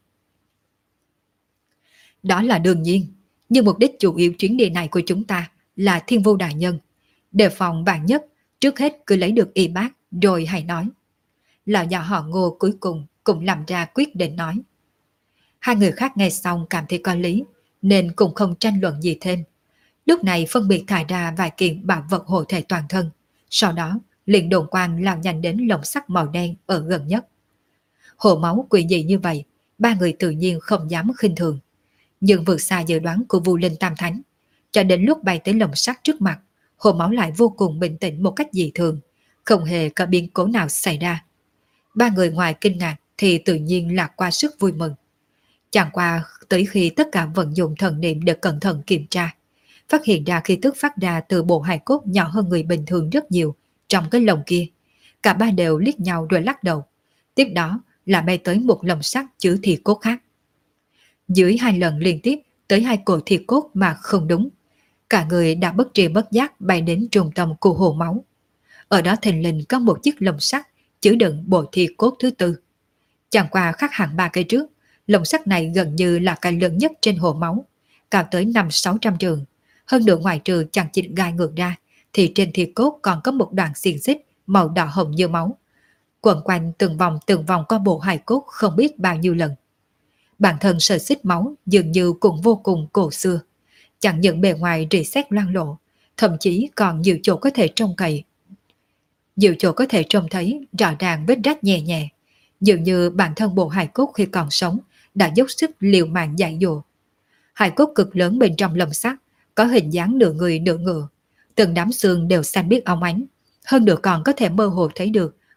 Đó là đương nhiên, nhưng mục đích chủ yếu chuyến đi này của chúng ta là Thiên Vu Đại Nhân. Đề phòng vạn nhất, trước hết cứ lấy được y bác rồi hãy nói. Lão già họ Ngô cuối cùng cũng làm ra quyết định nói. Hai người khác nghe xong cảm thấy có lý, nên cũng không tranh luận gì thêm. Lúc này phân biệt thải ra vài kiện bảo vật hộ thể toàn thân. Sau đó, liền đồn quang lao nhanh đến lồng sắt màu đen ở gần nhất. Hồ máu quỷ dị như vậy, ba người tự nhiên không dám khinh thường. Nhưng vượt xa dự đoán của Vu Linh Tam Thánh, cho đến lúc bay tới lồng sắt trước mặt, hồ máu lại vô cùng bình tĩnh một cách dị thường, không hề có biến cố nào xảy ra. Ba người ngoài kinh ngạc thì tự nhiên lạc qua sức vui mừng. Chẳng qua tới khi tất cả vận dụng thần niệm để cẩn thận kiểm tra, phát hiện ra khí tức phát ra từ bộ hài cốt nhỏ hơn người bình thường rất nhiều trong cái lồng kia. Cả ba đều liếc nhau rồi lắc đầu. Tiếp đó là bay tới một lồng sắt chứa thi cốt khác. Dưới 2 lần liên tiếp tới 2 cổ thi cốt mà không đúng, cả người đã bất tri bất giác bay đến trung tâm của hồ máu. Ở đó thình lình có một chiếc lồng sắt chứa đựng bộ thi cốt thứ 4. Chẳng qua khác hẳn 3 cái trước, lồng sắt này gần như là cái lớn nhất trên hồ máu, cao tới 500-600 trượng. Hơn nữa ngoài trừ chằng chịt gai ngược ra, thì trên thi cốt còn có một đoạn xiềng xích màu đỏ hồng như máu, quẩn quanh từng vòng qua bộ hài cốt không biết bao nhiêu lần. Bản thân sợi xích máu dường như cũng vô cùng cổ xưa, chẳng những bề ngoài rỉ sét loang lổ, thậm chí còn nhiều chỗ có thể trông cậy. Nhiều chỗ có thể trông thấy rõ ràng vết rách nhẹ nhẹ, dường như bản thân bộ hài cốt khi còn sống đã dốc sức liều mạng dãy dụa. Hài cốt cực lớn bên trong lồng sắt có hình dáng nửa người nửa ngựa, từng đám xương đều xanh biếc óng ánh, hơn nữa còn có thể mơ hồ thấy được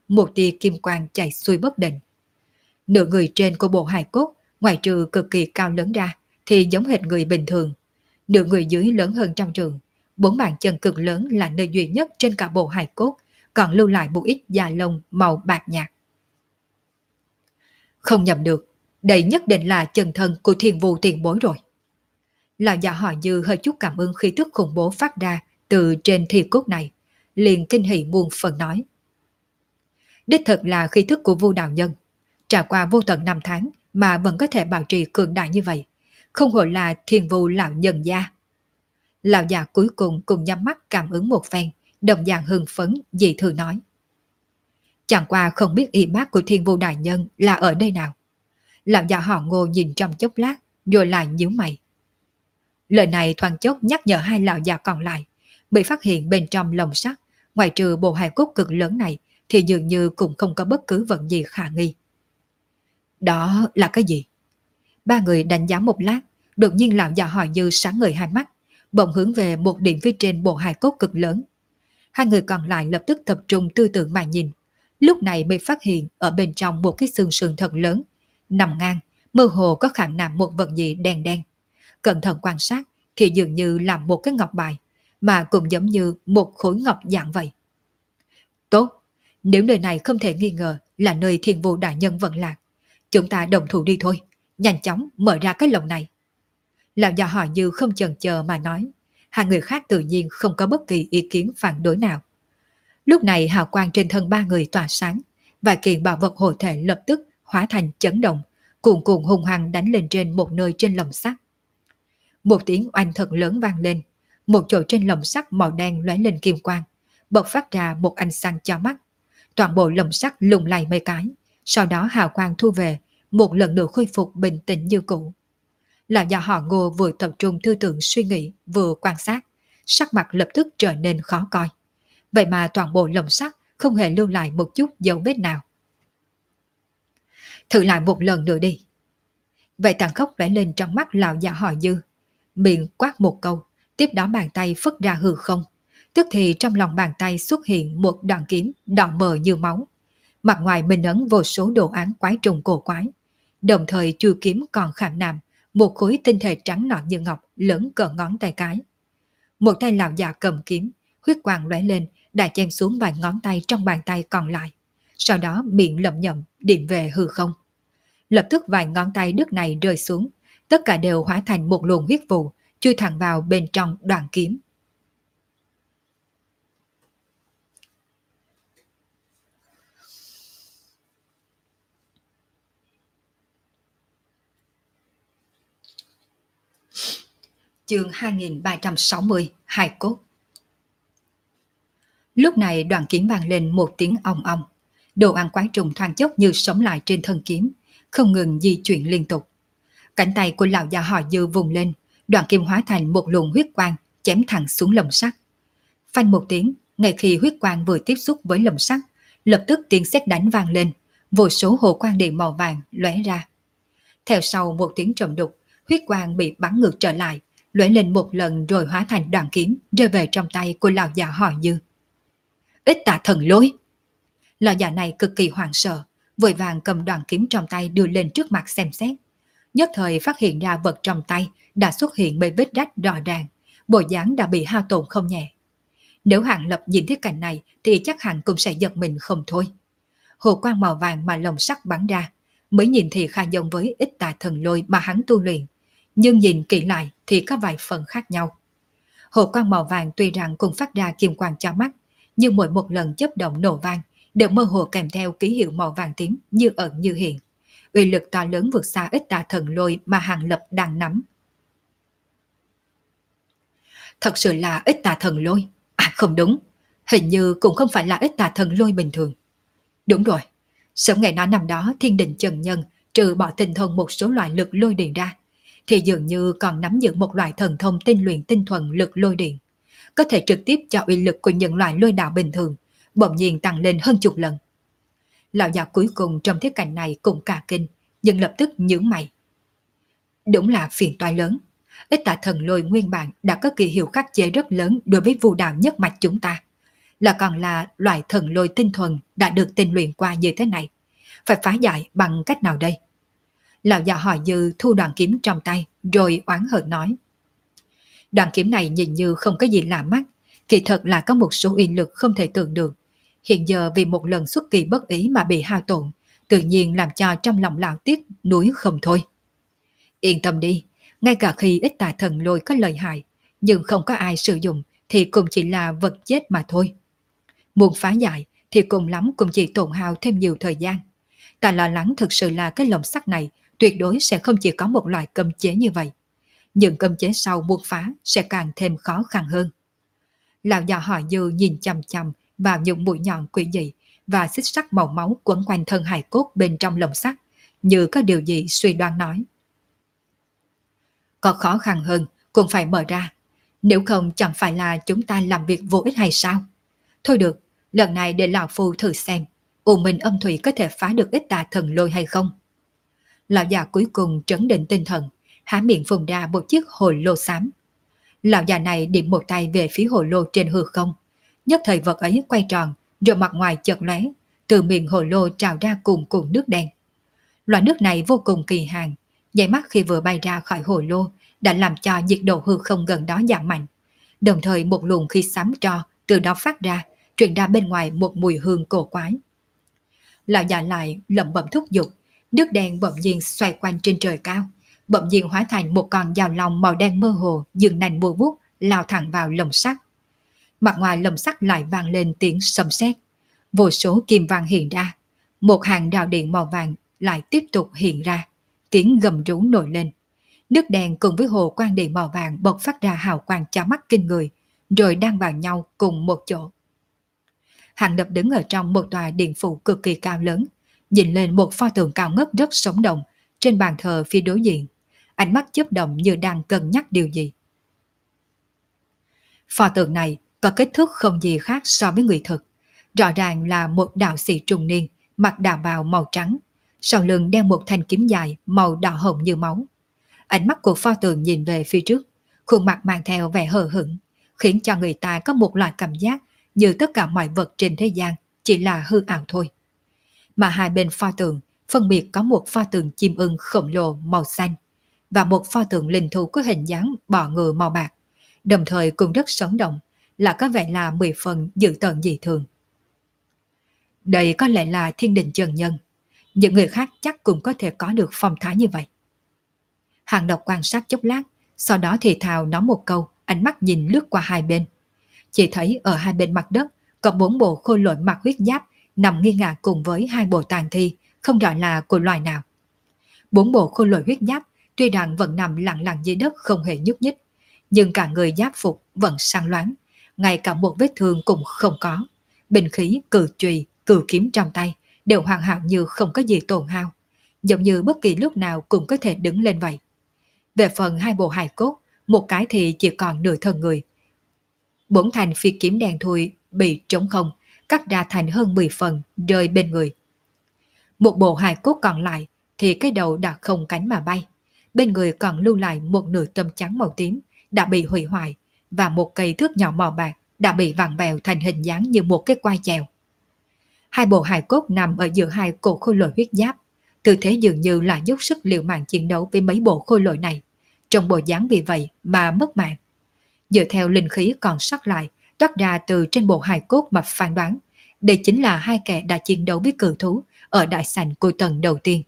một tia kim quang chạy xuôi bất định. Nửa người trên của bộ hài cốt, ngoài trừ cực kỳ cao lớn ra, thì giống hệt người bình thường. Nửa người dưới lớn hơn trăm trượng, bốn bàn chân cực lớn là nơi duy nhất trên cả bộ hài cốt, còn lưu lại một ít da lông màu bạc nhạt. Không nhầm được, đây nhất định là chân thân của Thiên Vu tiền bối rồi. Lão già họ Dư hơi chút cảm ứng khí tức khủng bố phát ra từ trên thi cốt này, liền kinh hỉ muôn phần nói. Đích thực là khí thức của Vu đạo nhân, trải qua vô tận năm tháng mà vẫn có thể bảo trì cường đại như vậy, không hổ là Thiên Vu lão nhân gia. Lão già cuối cùng cùng nhắm mắt cảm ứng một phen, đồng dạng hưng phấn dị thường nói. Chẳng qua không biết y bác của Thiên Vu đại nhân là ở nơi nào. Lão già họ Ngô nhìn trong chốc lát, rồi lại nhíu mày. Lời này thoáng chốc nhắc nhở hai lão già còn lại, bị phát hiện bên trong lồng sắt, ngoài trừ bộ hài cốt cực lớn này thì dường như cũng không có bất cứ vật gì khả nghi. Đó là cái gì? Ba người đánh giá một lát, đột nhiên lão già họ Dư sáng ngời hai mắt, bỗng hướng về một điểm phía trên bộ hài cốt cực lớn. Hai người còn lại lập tức tập trung tư tưởng mà nhìn, lúc này mới phát hiện ở bên trong một cái xương sườn thật lớn, nằm ngang, mơ hồ có khảm nạm một vật gì đen đen. Cẩn thận quan sát thì dường như là một cái ngọc bài, mà cũng giống như một khối ngọc dạng vậy. Tốt, nếu nơi này không thể nghi ngờ là nơi Thiên Vu đại nhân vận lạc, chúng ta đồng thủ đi thôi, nhanh chóng mở ra cái lồng này. Lão già họ Dư không chần chờ mà nói, hai người khác tự nhiên không có bất kỳ ý kiến phản đối nào. Lúc này hào quang trên thân ba người tỏa sáng, vài kiện bảo vật hộ thể lập tức hóa thành chấn động, cuồn cuộn hùng hăng đánh lên trên một nơi trên lồng sắt. Một tiếng oanh thật lớn vang lên, một chỗ trên lồng sắt màu đen lóe lên kim quang, bộc phát ra một ánh sáng chói mắt. Toàn bộ lồng sắt lung lay mấy cái, sau đó hào quang thu về, một lần nữa khôi phục bình tĩnh như cũ. Lão già họ Ngô vừa tập trung tư tưởng suy nghĩ, vừa quan sát, sắc mặt lập tức trở nên khó coi. Vậy mà toàn bộ lồng sắt không hề lưu lại một chút dấu vết nào. Thử lại một lần nữa đi. Vậy tàn khốc lóe lên trong mắt lão già họ Dư, miệng quát một câu, tiếp đó bàn tay phất ra hư không. Tức thì trong lòng bàn tay xuất hiện một đoạn kiếm đỏ mờ như máu. Mặt ngoài minh ấn vô số đồ án quái trùng cổ quái. Đồng thời chui kiếm còn khảm nạm một khối tinh thể trắng nõn như ngọc lớn cỡ ngón tay cái. Một tay lão già cầm kiếm, huyết quang lóe lên, đã chém xuống vài ngón tay trong bàn tay còn lại. Sau đó miệng lẩm nhẩm điểm về hư không. Lập tức vài ngón tay đứt này rơi xuống, tất cả đều hóa thành một luồng huyết vụ, chui thẳng vào bên trong đoạn kiếm. Chương 2360, hài cốt. Lúc này đoạn kiếm vang lên một tiếng ong ong. Đồ ăn quái trùng thoáng chốc như sống lại trên thân kiếm, không ngừng di chuyển liên tục. Cánh tay của lão già họ Dư vùng lên, đoạn kiếm hóa thành một luồng huyết quang, chém thẳng xuống lồng sắt. Phanh một tiếng, ngay khi huyết quang vừa tiếp xúc với lồng sắt, lập tức tiếng sét đánh vang lên, vô số hồ quang điện màu vàng lóe ra. Theo sau một tiếng trầm đục, huyết quang bị bắn ngược trở lại, lóe lên một lần rồi hóa thành đoạn kiếm rơi về trong tay của lão già họ Dư. Ít tà thần lôi! Lão già này cực kỳ hoảng sợ, vội vàng cầm đoạn kiếm trong tay đưa lên trước mặt xem xét. Nhất thời phát hiện ra vật trong tay đã xuất hiện mấy vết rách rõ ràng, bộ dáng đã bị hao tổn không nhẹ. Nếu Hạng Lập nhìn thấy cảnh này thì chắc hẳn cũng sẽ giật mình không thôi. Hồ quang màu vàng mà lồng sắt bắn ra, mới nhìn thì khá giống với ít tà thần lôi mà hắn tu luyện, nhưng nhìn kỹ lại thì có vài phần khác nhau. Hồ quang màu vàng tuy rằng cũng phát ra kim quang cho mắt, nhưng mỗi một lần chớp động nổ vang đều mơ hồ kèm theo ký hiệu màu vàng tím như ẩn như hiện. Uy lực to lớn vượt xa ít tà thần lôi mà Hạng Lập đang nắm. Thật sự là ít tà thần lôi. À không đúng, hình như cũng không phải là ít tà thần lôi bình thường. Đúng rồi, sớm ngày đó năm đó Thiên Đình Chân Nhân trừ bỏ tinh thông một số loại lực lôi điện ra, thì dường như còn nắm giữ một loại thần thông tinh luyện tinh thuần lực lôi điện, có thể trực tiếp cho uy lực của những loại lôi đạo bình thường bỗng nhiên tăng lên hơn chục lần. Lão già cuối cùng trong thế cảnh này cũng cả kinh, nhưng lập tức nhướng mày. Đúng là phiền toái lớn. Ít tà thần lôi nguyên bản đã có kỳ hiệu khắc chế rất lớn đối với vu đạo nhất mạch chúng ta. là còn là loại thần lôi tinh thuần đã được tinh luyện qua như thế này. Phải phá giải bằng cách nào đây? Lão già họ Dư thu đoạn kiếm trong tay, rồi oán hờn nói. Đoạn kiếm này nhìn như không có gì lạ mắt, kỳ thật là có một số uy lực không thể tưởng được. Hiện giờ vì một lần xuất kỳ bất ý mà bị hao tổn, tự nhiên làm cho trong lòng lão tiếc nuối không thôi. Yên tâm đi, ngay cả khi ít tà thần lôi có lợi hại, nhưng không có ai sử dụng thì cũng chỉ là vật chết mà thôi. Muốn phá giải thì cùng lắm cũng chỉ tổn hao thêm nhiều thời gian. Ta lo lắng thực sự là cái lồng sắt này tuyệt đối sẽ không chỉ có một loại cấm chế như vậy. Những cấm chế sau buộc phá sẽ càng thêm khó khăn hơn. Lão già họ Dư nhìn chằm chằm vào những mũi nhọn quỷ dị và xích sắt màu máu quấn quanh thân hài cốt bên trong lồng sắt, như có điều gì suy đoán nói. Có khó khăn hơn cũng phải mở ra, nếu không chẳng phải là chúng ta làm việc vô ích hay sao? Thôi được, lần này để lão phu thử xem, U Minh âm thủy có thể phá được ít tà thần lôi hay không. Lão già cuối cùng trấn định tinh thần, há miệng phun ra một chiếc hồ lô xám. Lão già này điểm một tay về phía hồ lô trên hư không, nhất thời vật ấy quay tròn, rồi mặt ngoài chợt lóe, từ miệng hồ lô trào ra cuồn cuộn nước đen. Loại nước này vô cùng kỳ hàn, nháy mắt khi vừa bay ra khỏi hồ lô đã làm cho nhiệt độ hư không gần đó giảm mạnh. Đồng thời một luồng khí xám tro từ đó phát ra, truyền ra bên ngoài một mùi hương cổ quái. Lão già lại lẩm bẩm thúc giục, nước đen bỗng nhiên xoay quanh trên trời cao, bỗng nhiên hóa thành một con dao long màu đen mơ hồ, dừng nành bùa bút lao thẳng vào lồng sắt. Mặt ngoài lồng sắt lại vang lên tiếng sấm sét, vô số kim vàng hiện ra, một hàng rào điện màu vàng lại tiếp tục hiện ra, tiếng gầm rú nổi lên. Nước đen cùng với hồ quang điện màu vàng bộc phát ra hào quang chói mắt kinh người, rồi đan vào nhau cùng một chỗ. Hàng Lập đứng ở trong một tòa điện phủ cực kỳ cao lớn, nhìn lên một pho tượng cao ngất rất sống động trên bàn thờ phía đối diện, ánh mắt chớp động như đang cân nhắc điều gì. Pho tượng này có kích thước không gì khác so với người thực, rõ ràng là một đạo sĩ trung niên mặc đạo bào màu trắng, sau lưng đeo một thanh kiếm dài màu đỏ hồng như máu. Ánh mắt của pho tượng nhìn về phía trước, khuôn mặt mang theo vẻ hờ hững, khiến cho người ta có một loại cảm giác như tất cả mọi vật trên thế gian chỉ là hư ảo thôi. Mà hai bên pho tượng phân biệt có một pho tượng chim ưng khổng lồ màu xanh và một pho tượng linh thú có hình dáng bò ngựa màu bạc, đồng thời cũng rất sống động, là có vẻ là 10 phần dữ tợn dị thường. Đây có lẽ là Thiên Đình chân nhân, những người khác chắc cũng có thể có được phong thái như vậy. Hàng Độc quan sát chốc lát, sau đó thì thào nói một câu, ánh mắt nhìn lướt qua hai bên. Chỉ thấy ở hai bên mặt đất có 4 bộ khôi lỗi mặc huyết giáp nằm nghiêng ngả cùng với 2 bộ tàn thi, không rõ là của loài nào. 4 bộ khôi lỗi huyết giáp tuy rằng vẫn nằm lặng lặng dưới đất không hề nhúc nhích, nhưng cả người giáp phục vẫn sáng loáng, ngay cả một vết thương cũng không có. Binh khí, cự chùy, cự kiếm trong tay đều hoàn hảo như không có gì tổn hao, giống như bất kỳ lúc nào cũng có thể đứng lên vậy. Về phần 2 bộ hài cốt, một cái thì chỉ còn nửa thân người. 4 thanh phi kiếm đen thui bị trống không, cắt ra thành hơn 10 phần rơi bên người. Một bộ hài cốt còn lại thì cái đầu đã không cánh mà bay. Bên người còn lưu lại một nửa tấm trắng màu tím đã bị hủy hoại và một cây thước nhỏ màu bạc đã bị vặn vẹo thành hình dáng như một cái quai chèo. 2 bộ hài cốt nằm ở giữa 2 cổ khôi lỗi huyết giáp, tư thế dường như là dốc sức liều mạng chiến đấu với mấy bộ khôi lỗi này, trong bộ dáng vì vậy mà mất mạng. Dựa theo linh khí còn sót lại toát ra từ trên bộ hài cốt mà phán đoán, đây chính là 2 kẻ đã chiến đấu với cự thú ở đại sảnh của tầng đầu tiên.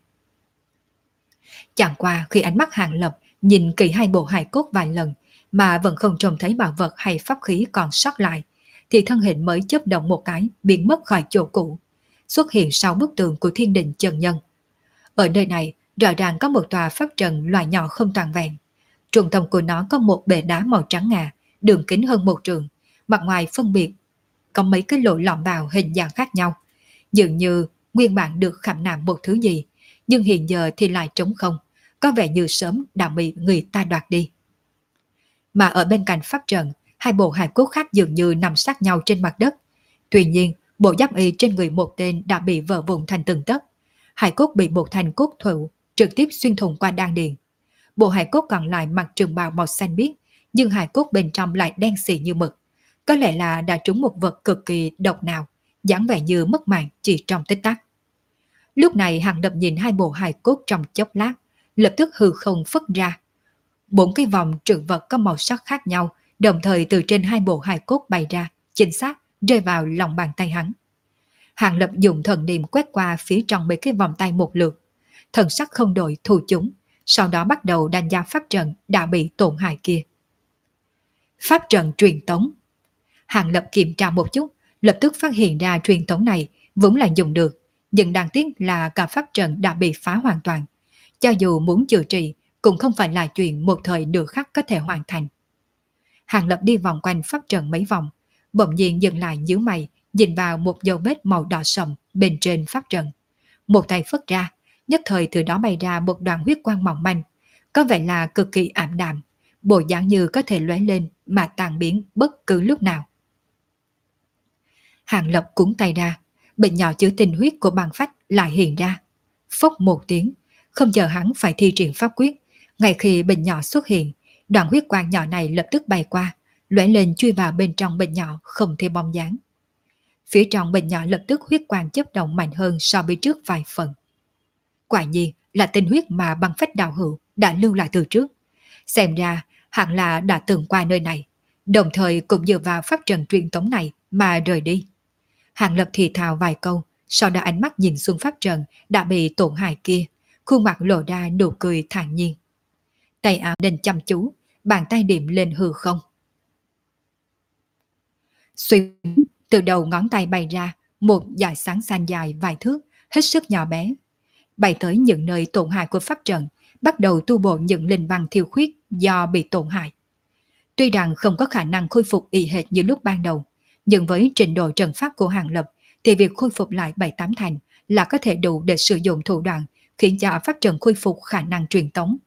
Chẳng qua khi ánh mắt Hàng Lập nhìn kỹ 2 bộ hài cốt vài lần mà vẫn không trông thấy bảo vật hay pháp khí còn sót lại, thì thân hình mới chớp động một cái biến mất khỏi chỗ cũ, xuất hiện sau bức tường của Thiên Đình chân nhân. Ở nơi này rõ ràng có một tòa pháp trận loại nhỏ không toàn vẹn. Trung tâm của nó có một bệ đá màu trắng ngà, đường kính hơn 1 trượng, mặt ngoài phân biệt có mấy cái lỗ lõm vào hình dạng khác nhau, dường như nguyên bản được khảm nạm một thứ gì, nhưng hiện giờ thì lại trống không, có vẻ như sớm đã bị người ta đoạt đi. Mà ở bên cạnh pháp trận, 2 bộ hài cốt khác dường như nằm sát nhau trên mặt đất. Tuy nhiên, bộ giáp y trên người một tên đã bị vỡ vụn thành từng tấc. Hài cốt bị một thanh cốt thụ trực tiếp xuyên thủng qua đan điền. Bộ hài cốt còn lại mặc trường bào màu xanh biếc, nhưng hài cốt bên trong lại đen xì như mực. Có lẽ là đã trúng một vật cực kỳ độc nào, dáng vẻ như mất mạng chỉ trong tích tắc. Lúc này Hàng Lập nhìn hai bộ hài cốt trong chốc lát, lập tức hư không phất ra. Bốn cái vòng trự vật có màu sắc khác nhau, đồng thời từ trên hai bộ hài cốt bay ra, chính xác rơi vào lòng bàn tay hắn. Hàng Lập dùng thần niệm quét qua phía trong mấy cái vòng tay một lượt, thần sắc không đổi thu chúng, sau đó bắt đầu đánh giá pháp trận đã bị tổn hại kia. Pháp trận truyền tống. Hàng Lập kiểm tra một chút, lập tức phát hiện ra truyền tống này vốn là dùng được, nhưng đáng tiếc là cả pháp trận đã bị phá hoàn toàn. Cho dù muốn chữa trị, cũng không phải là chuyện một thời nửa khắc có thể hoàn thành. Hàng Lập đi vòng quanh pháp trận mấy vòng, bỗng nhiên dừng lại nhíu mày, nhìn vào một dấu vết màu đỏ sậm bên trên pháp trận. Một tay phất ra, nhất thời từ đó bay ra một đoàn huyết quang mỏng manh, có vẻ là cực kỳ ảm đạm, bộ dáng như có thể lóe lên mà tan biến bất cứ lúc nào. Hàng Lập cuốn tay ra, bình nhỏ chứa tinh huyết của băng phách lại hiện ra. Phốc một tiếng, không chờ hắn phải thi triển pháp quyết, ngay khi bình nhỏ xuất hiện, đoạn huyết quang nhỏ này lập tức bay qua, lóe lên chui vào bên trong bình nhỏ không thấy bóng dáng. Phía trong bình nhỏ lập tức huyết quang chớp động mạnh hơn so với trước vài phần. Quả nhiên là tinh huyết mà băng phách đạo hữu đã lưu lại từ trước. Xem ra hẳn là đã từng qua nơi này, đồng thời cũng dựa vào pháp trận truyền tống này mà rời đi. Hàng Lập thì thào vài câu, sau đó ánh mắt nhìn xuống pháp trận đã bị tổn hại kia, khuôn mặt lộ ra nụ cười thản nhiên. Tay áo nên chăm chú, bàn tay điểm lên hư không. Xuyên từ đầu ngón tay bay ra một dải sáng xanh dài vài thước, hết sức nhỏ bé, bay tới những nơi tổn hại của pháp trận, bắt đầu tu bổ những linh văn thiêu khuyết do bị tổn hại. Tuy rằng không có khả năng khôi phục y hệt như lúc ban đầu, nhưng với trình độ trận pháp của Hàng Lập thì việc khôi phục lại 7-8 thành là có thể đủ để sử dụng thủ đoạn khiến cho pháp trận khôi phục khả năng truyền tống.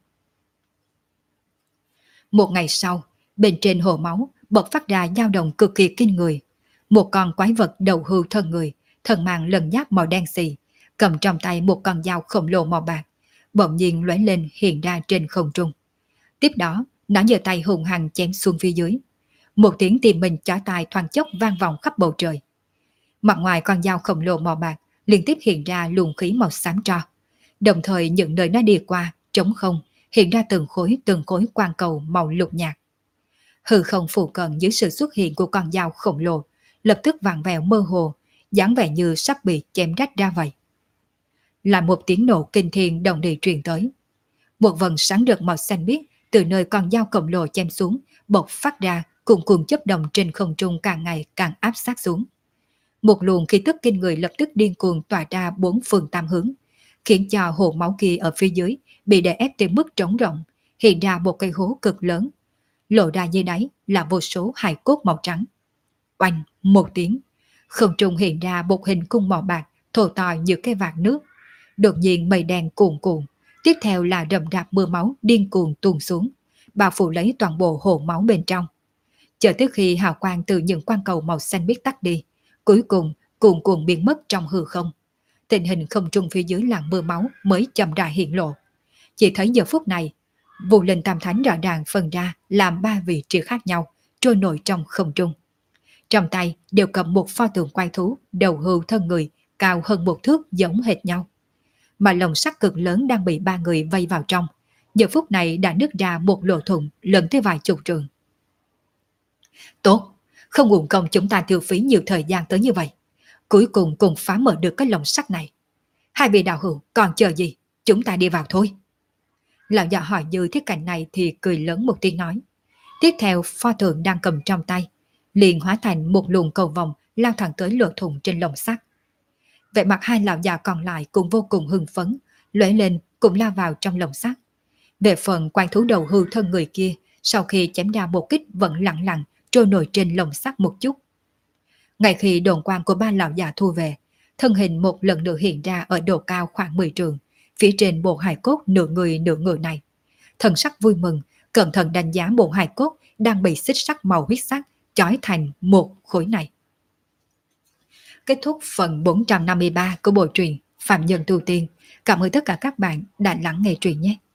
Một ngày sau, bên trên hồ máu bộc phát ra dao động cực kỳ kinh người. Một con quái vật đầu hưu thân người, thân mang lân giáp màu đen xì, cầm trong tay một con dao khổng lồ màu bạc, bỗng nhiên lóe lên hiện ra trên không trung. Tiếp đó, nó giơ tay hùng hăng chém xuống phía dưới. Một tiếng tim mình chói tai thoáng chốc vang vọng khắp bầu trời. Mặt ngoài con dao khổng lồ màu bạc liên tiếp hiện ra luồng khí màu xám tro. Đồng thời những nơi nó đi qua, trống không, hiện ra từng khối quang cầu màu lục nhạt. Hư không phụ cận dưới sự xuất hiện của con dao khổng lồ, lập tức vặn vẹo mơ hồ, dáng vẻ như sắp bị chém rách ra vậy. Là một tiếng nổ kinh thiên động địa truyền tới. Một vầng sáng rực màu xanh biếc từ nơi con dao khổng lồ chém xuống, bộc phát ra cùng cuồng chớp động trên không trung càng ngày càng áp sát xuống. Một luồng khí tức kinh người lập tức điên cuồng tỏa ra bốn phương tám hướng, khiến cho hồ máu kia ở phía dưới bị đè ép tới mức trống rộng, hiện ra một cây hố cực lớn. Lộ ra dưới đáy là vô số hài cốt màu trắng. Oanh một tiếng, không trung hiện ra một hình cung màu bạc thô to như cái vạc nước. Đột nhiên mây đen cuồn cuộn, tiếp theo là rầm rạp mưa máu điên cuồng tuôn xuống, bao phủ lấy toàn bộ hồ máu bên trong. Chờ tới khi hào quang từ những quang cầu màu xanh biếc tắt đi, cuối cùng cuồn cuộn biến mất trong hư không. Tình hình không trung phía dưới làn mưa máu mới chậm rãi hiện lộ. Chỉ thấy giờ phút này, Vũ Linh Tam Thánh rõ ràng phân ra làm 3 vị trí khác nhau, trôi nổi trong không trung. Trong tay đều cầm một pho tượng quái thú, đầu hưu thân người, cao hơn một thước giống hệt nhau. Mà lồng sắt cực lớn đang bị 3 người vây vào trong, giờ phút này đã nứt ra một lỗ thủng lớn tới vài chục trượng. Tốt, không uổng công chúng ta tiêu phí nhiều thời gian tới như vậy. Cuối cùng phá mở được cái lồng sắt này. Hai vị đạo hữu còn chờ gì, chúng ta đi vào thôi. Lão già hỏi Dư thấy cảnh này thì cười lớn một tiếng nói. Tiếp theo pho tượng đang cầm trong tay liền hóa thành một luồng cầu vòng lao thẳng tới lỗ thủng trên lồng sắt. Vẻ mặt hai lão già còn lại cũng vô cùng hưng phấn, lóe lên cũng lao vào trong lồng sắt. Về phần quan thú đầu hưu thân người kia, sau khi chém ra một kích vẫn lặng lặng trôi nổi trên lồng sắt một chút. Ngay khi đồn quan của ba lão già thu về, thân hình một lần nữa hiện ra ở độ cao khoảng 10 trượng, phía trên bộ hài cốt nửa người nửa ngựa này. Thần sắc vui mừng, cẩn thận đánh giá bộ hài cốt đang bị xích sắt màu huyết sắc chói thành một khối này. Kết thúc phần 453 của bộ truyện Phạm Nhân Tu Tiên. Cảm ơn tất cả các bạn đã lắng nghe truyện nhé.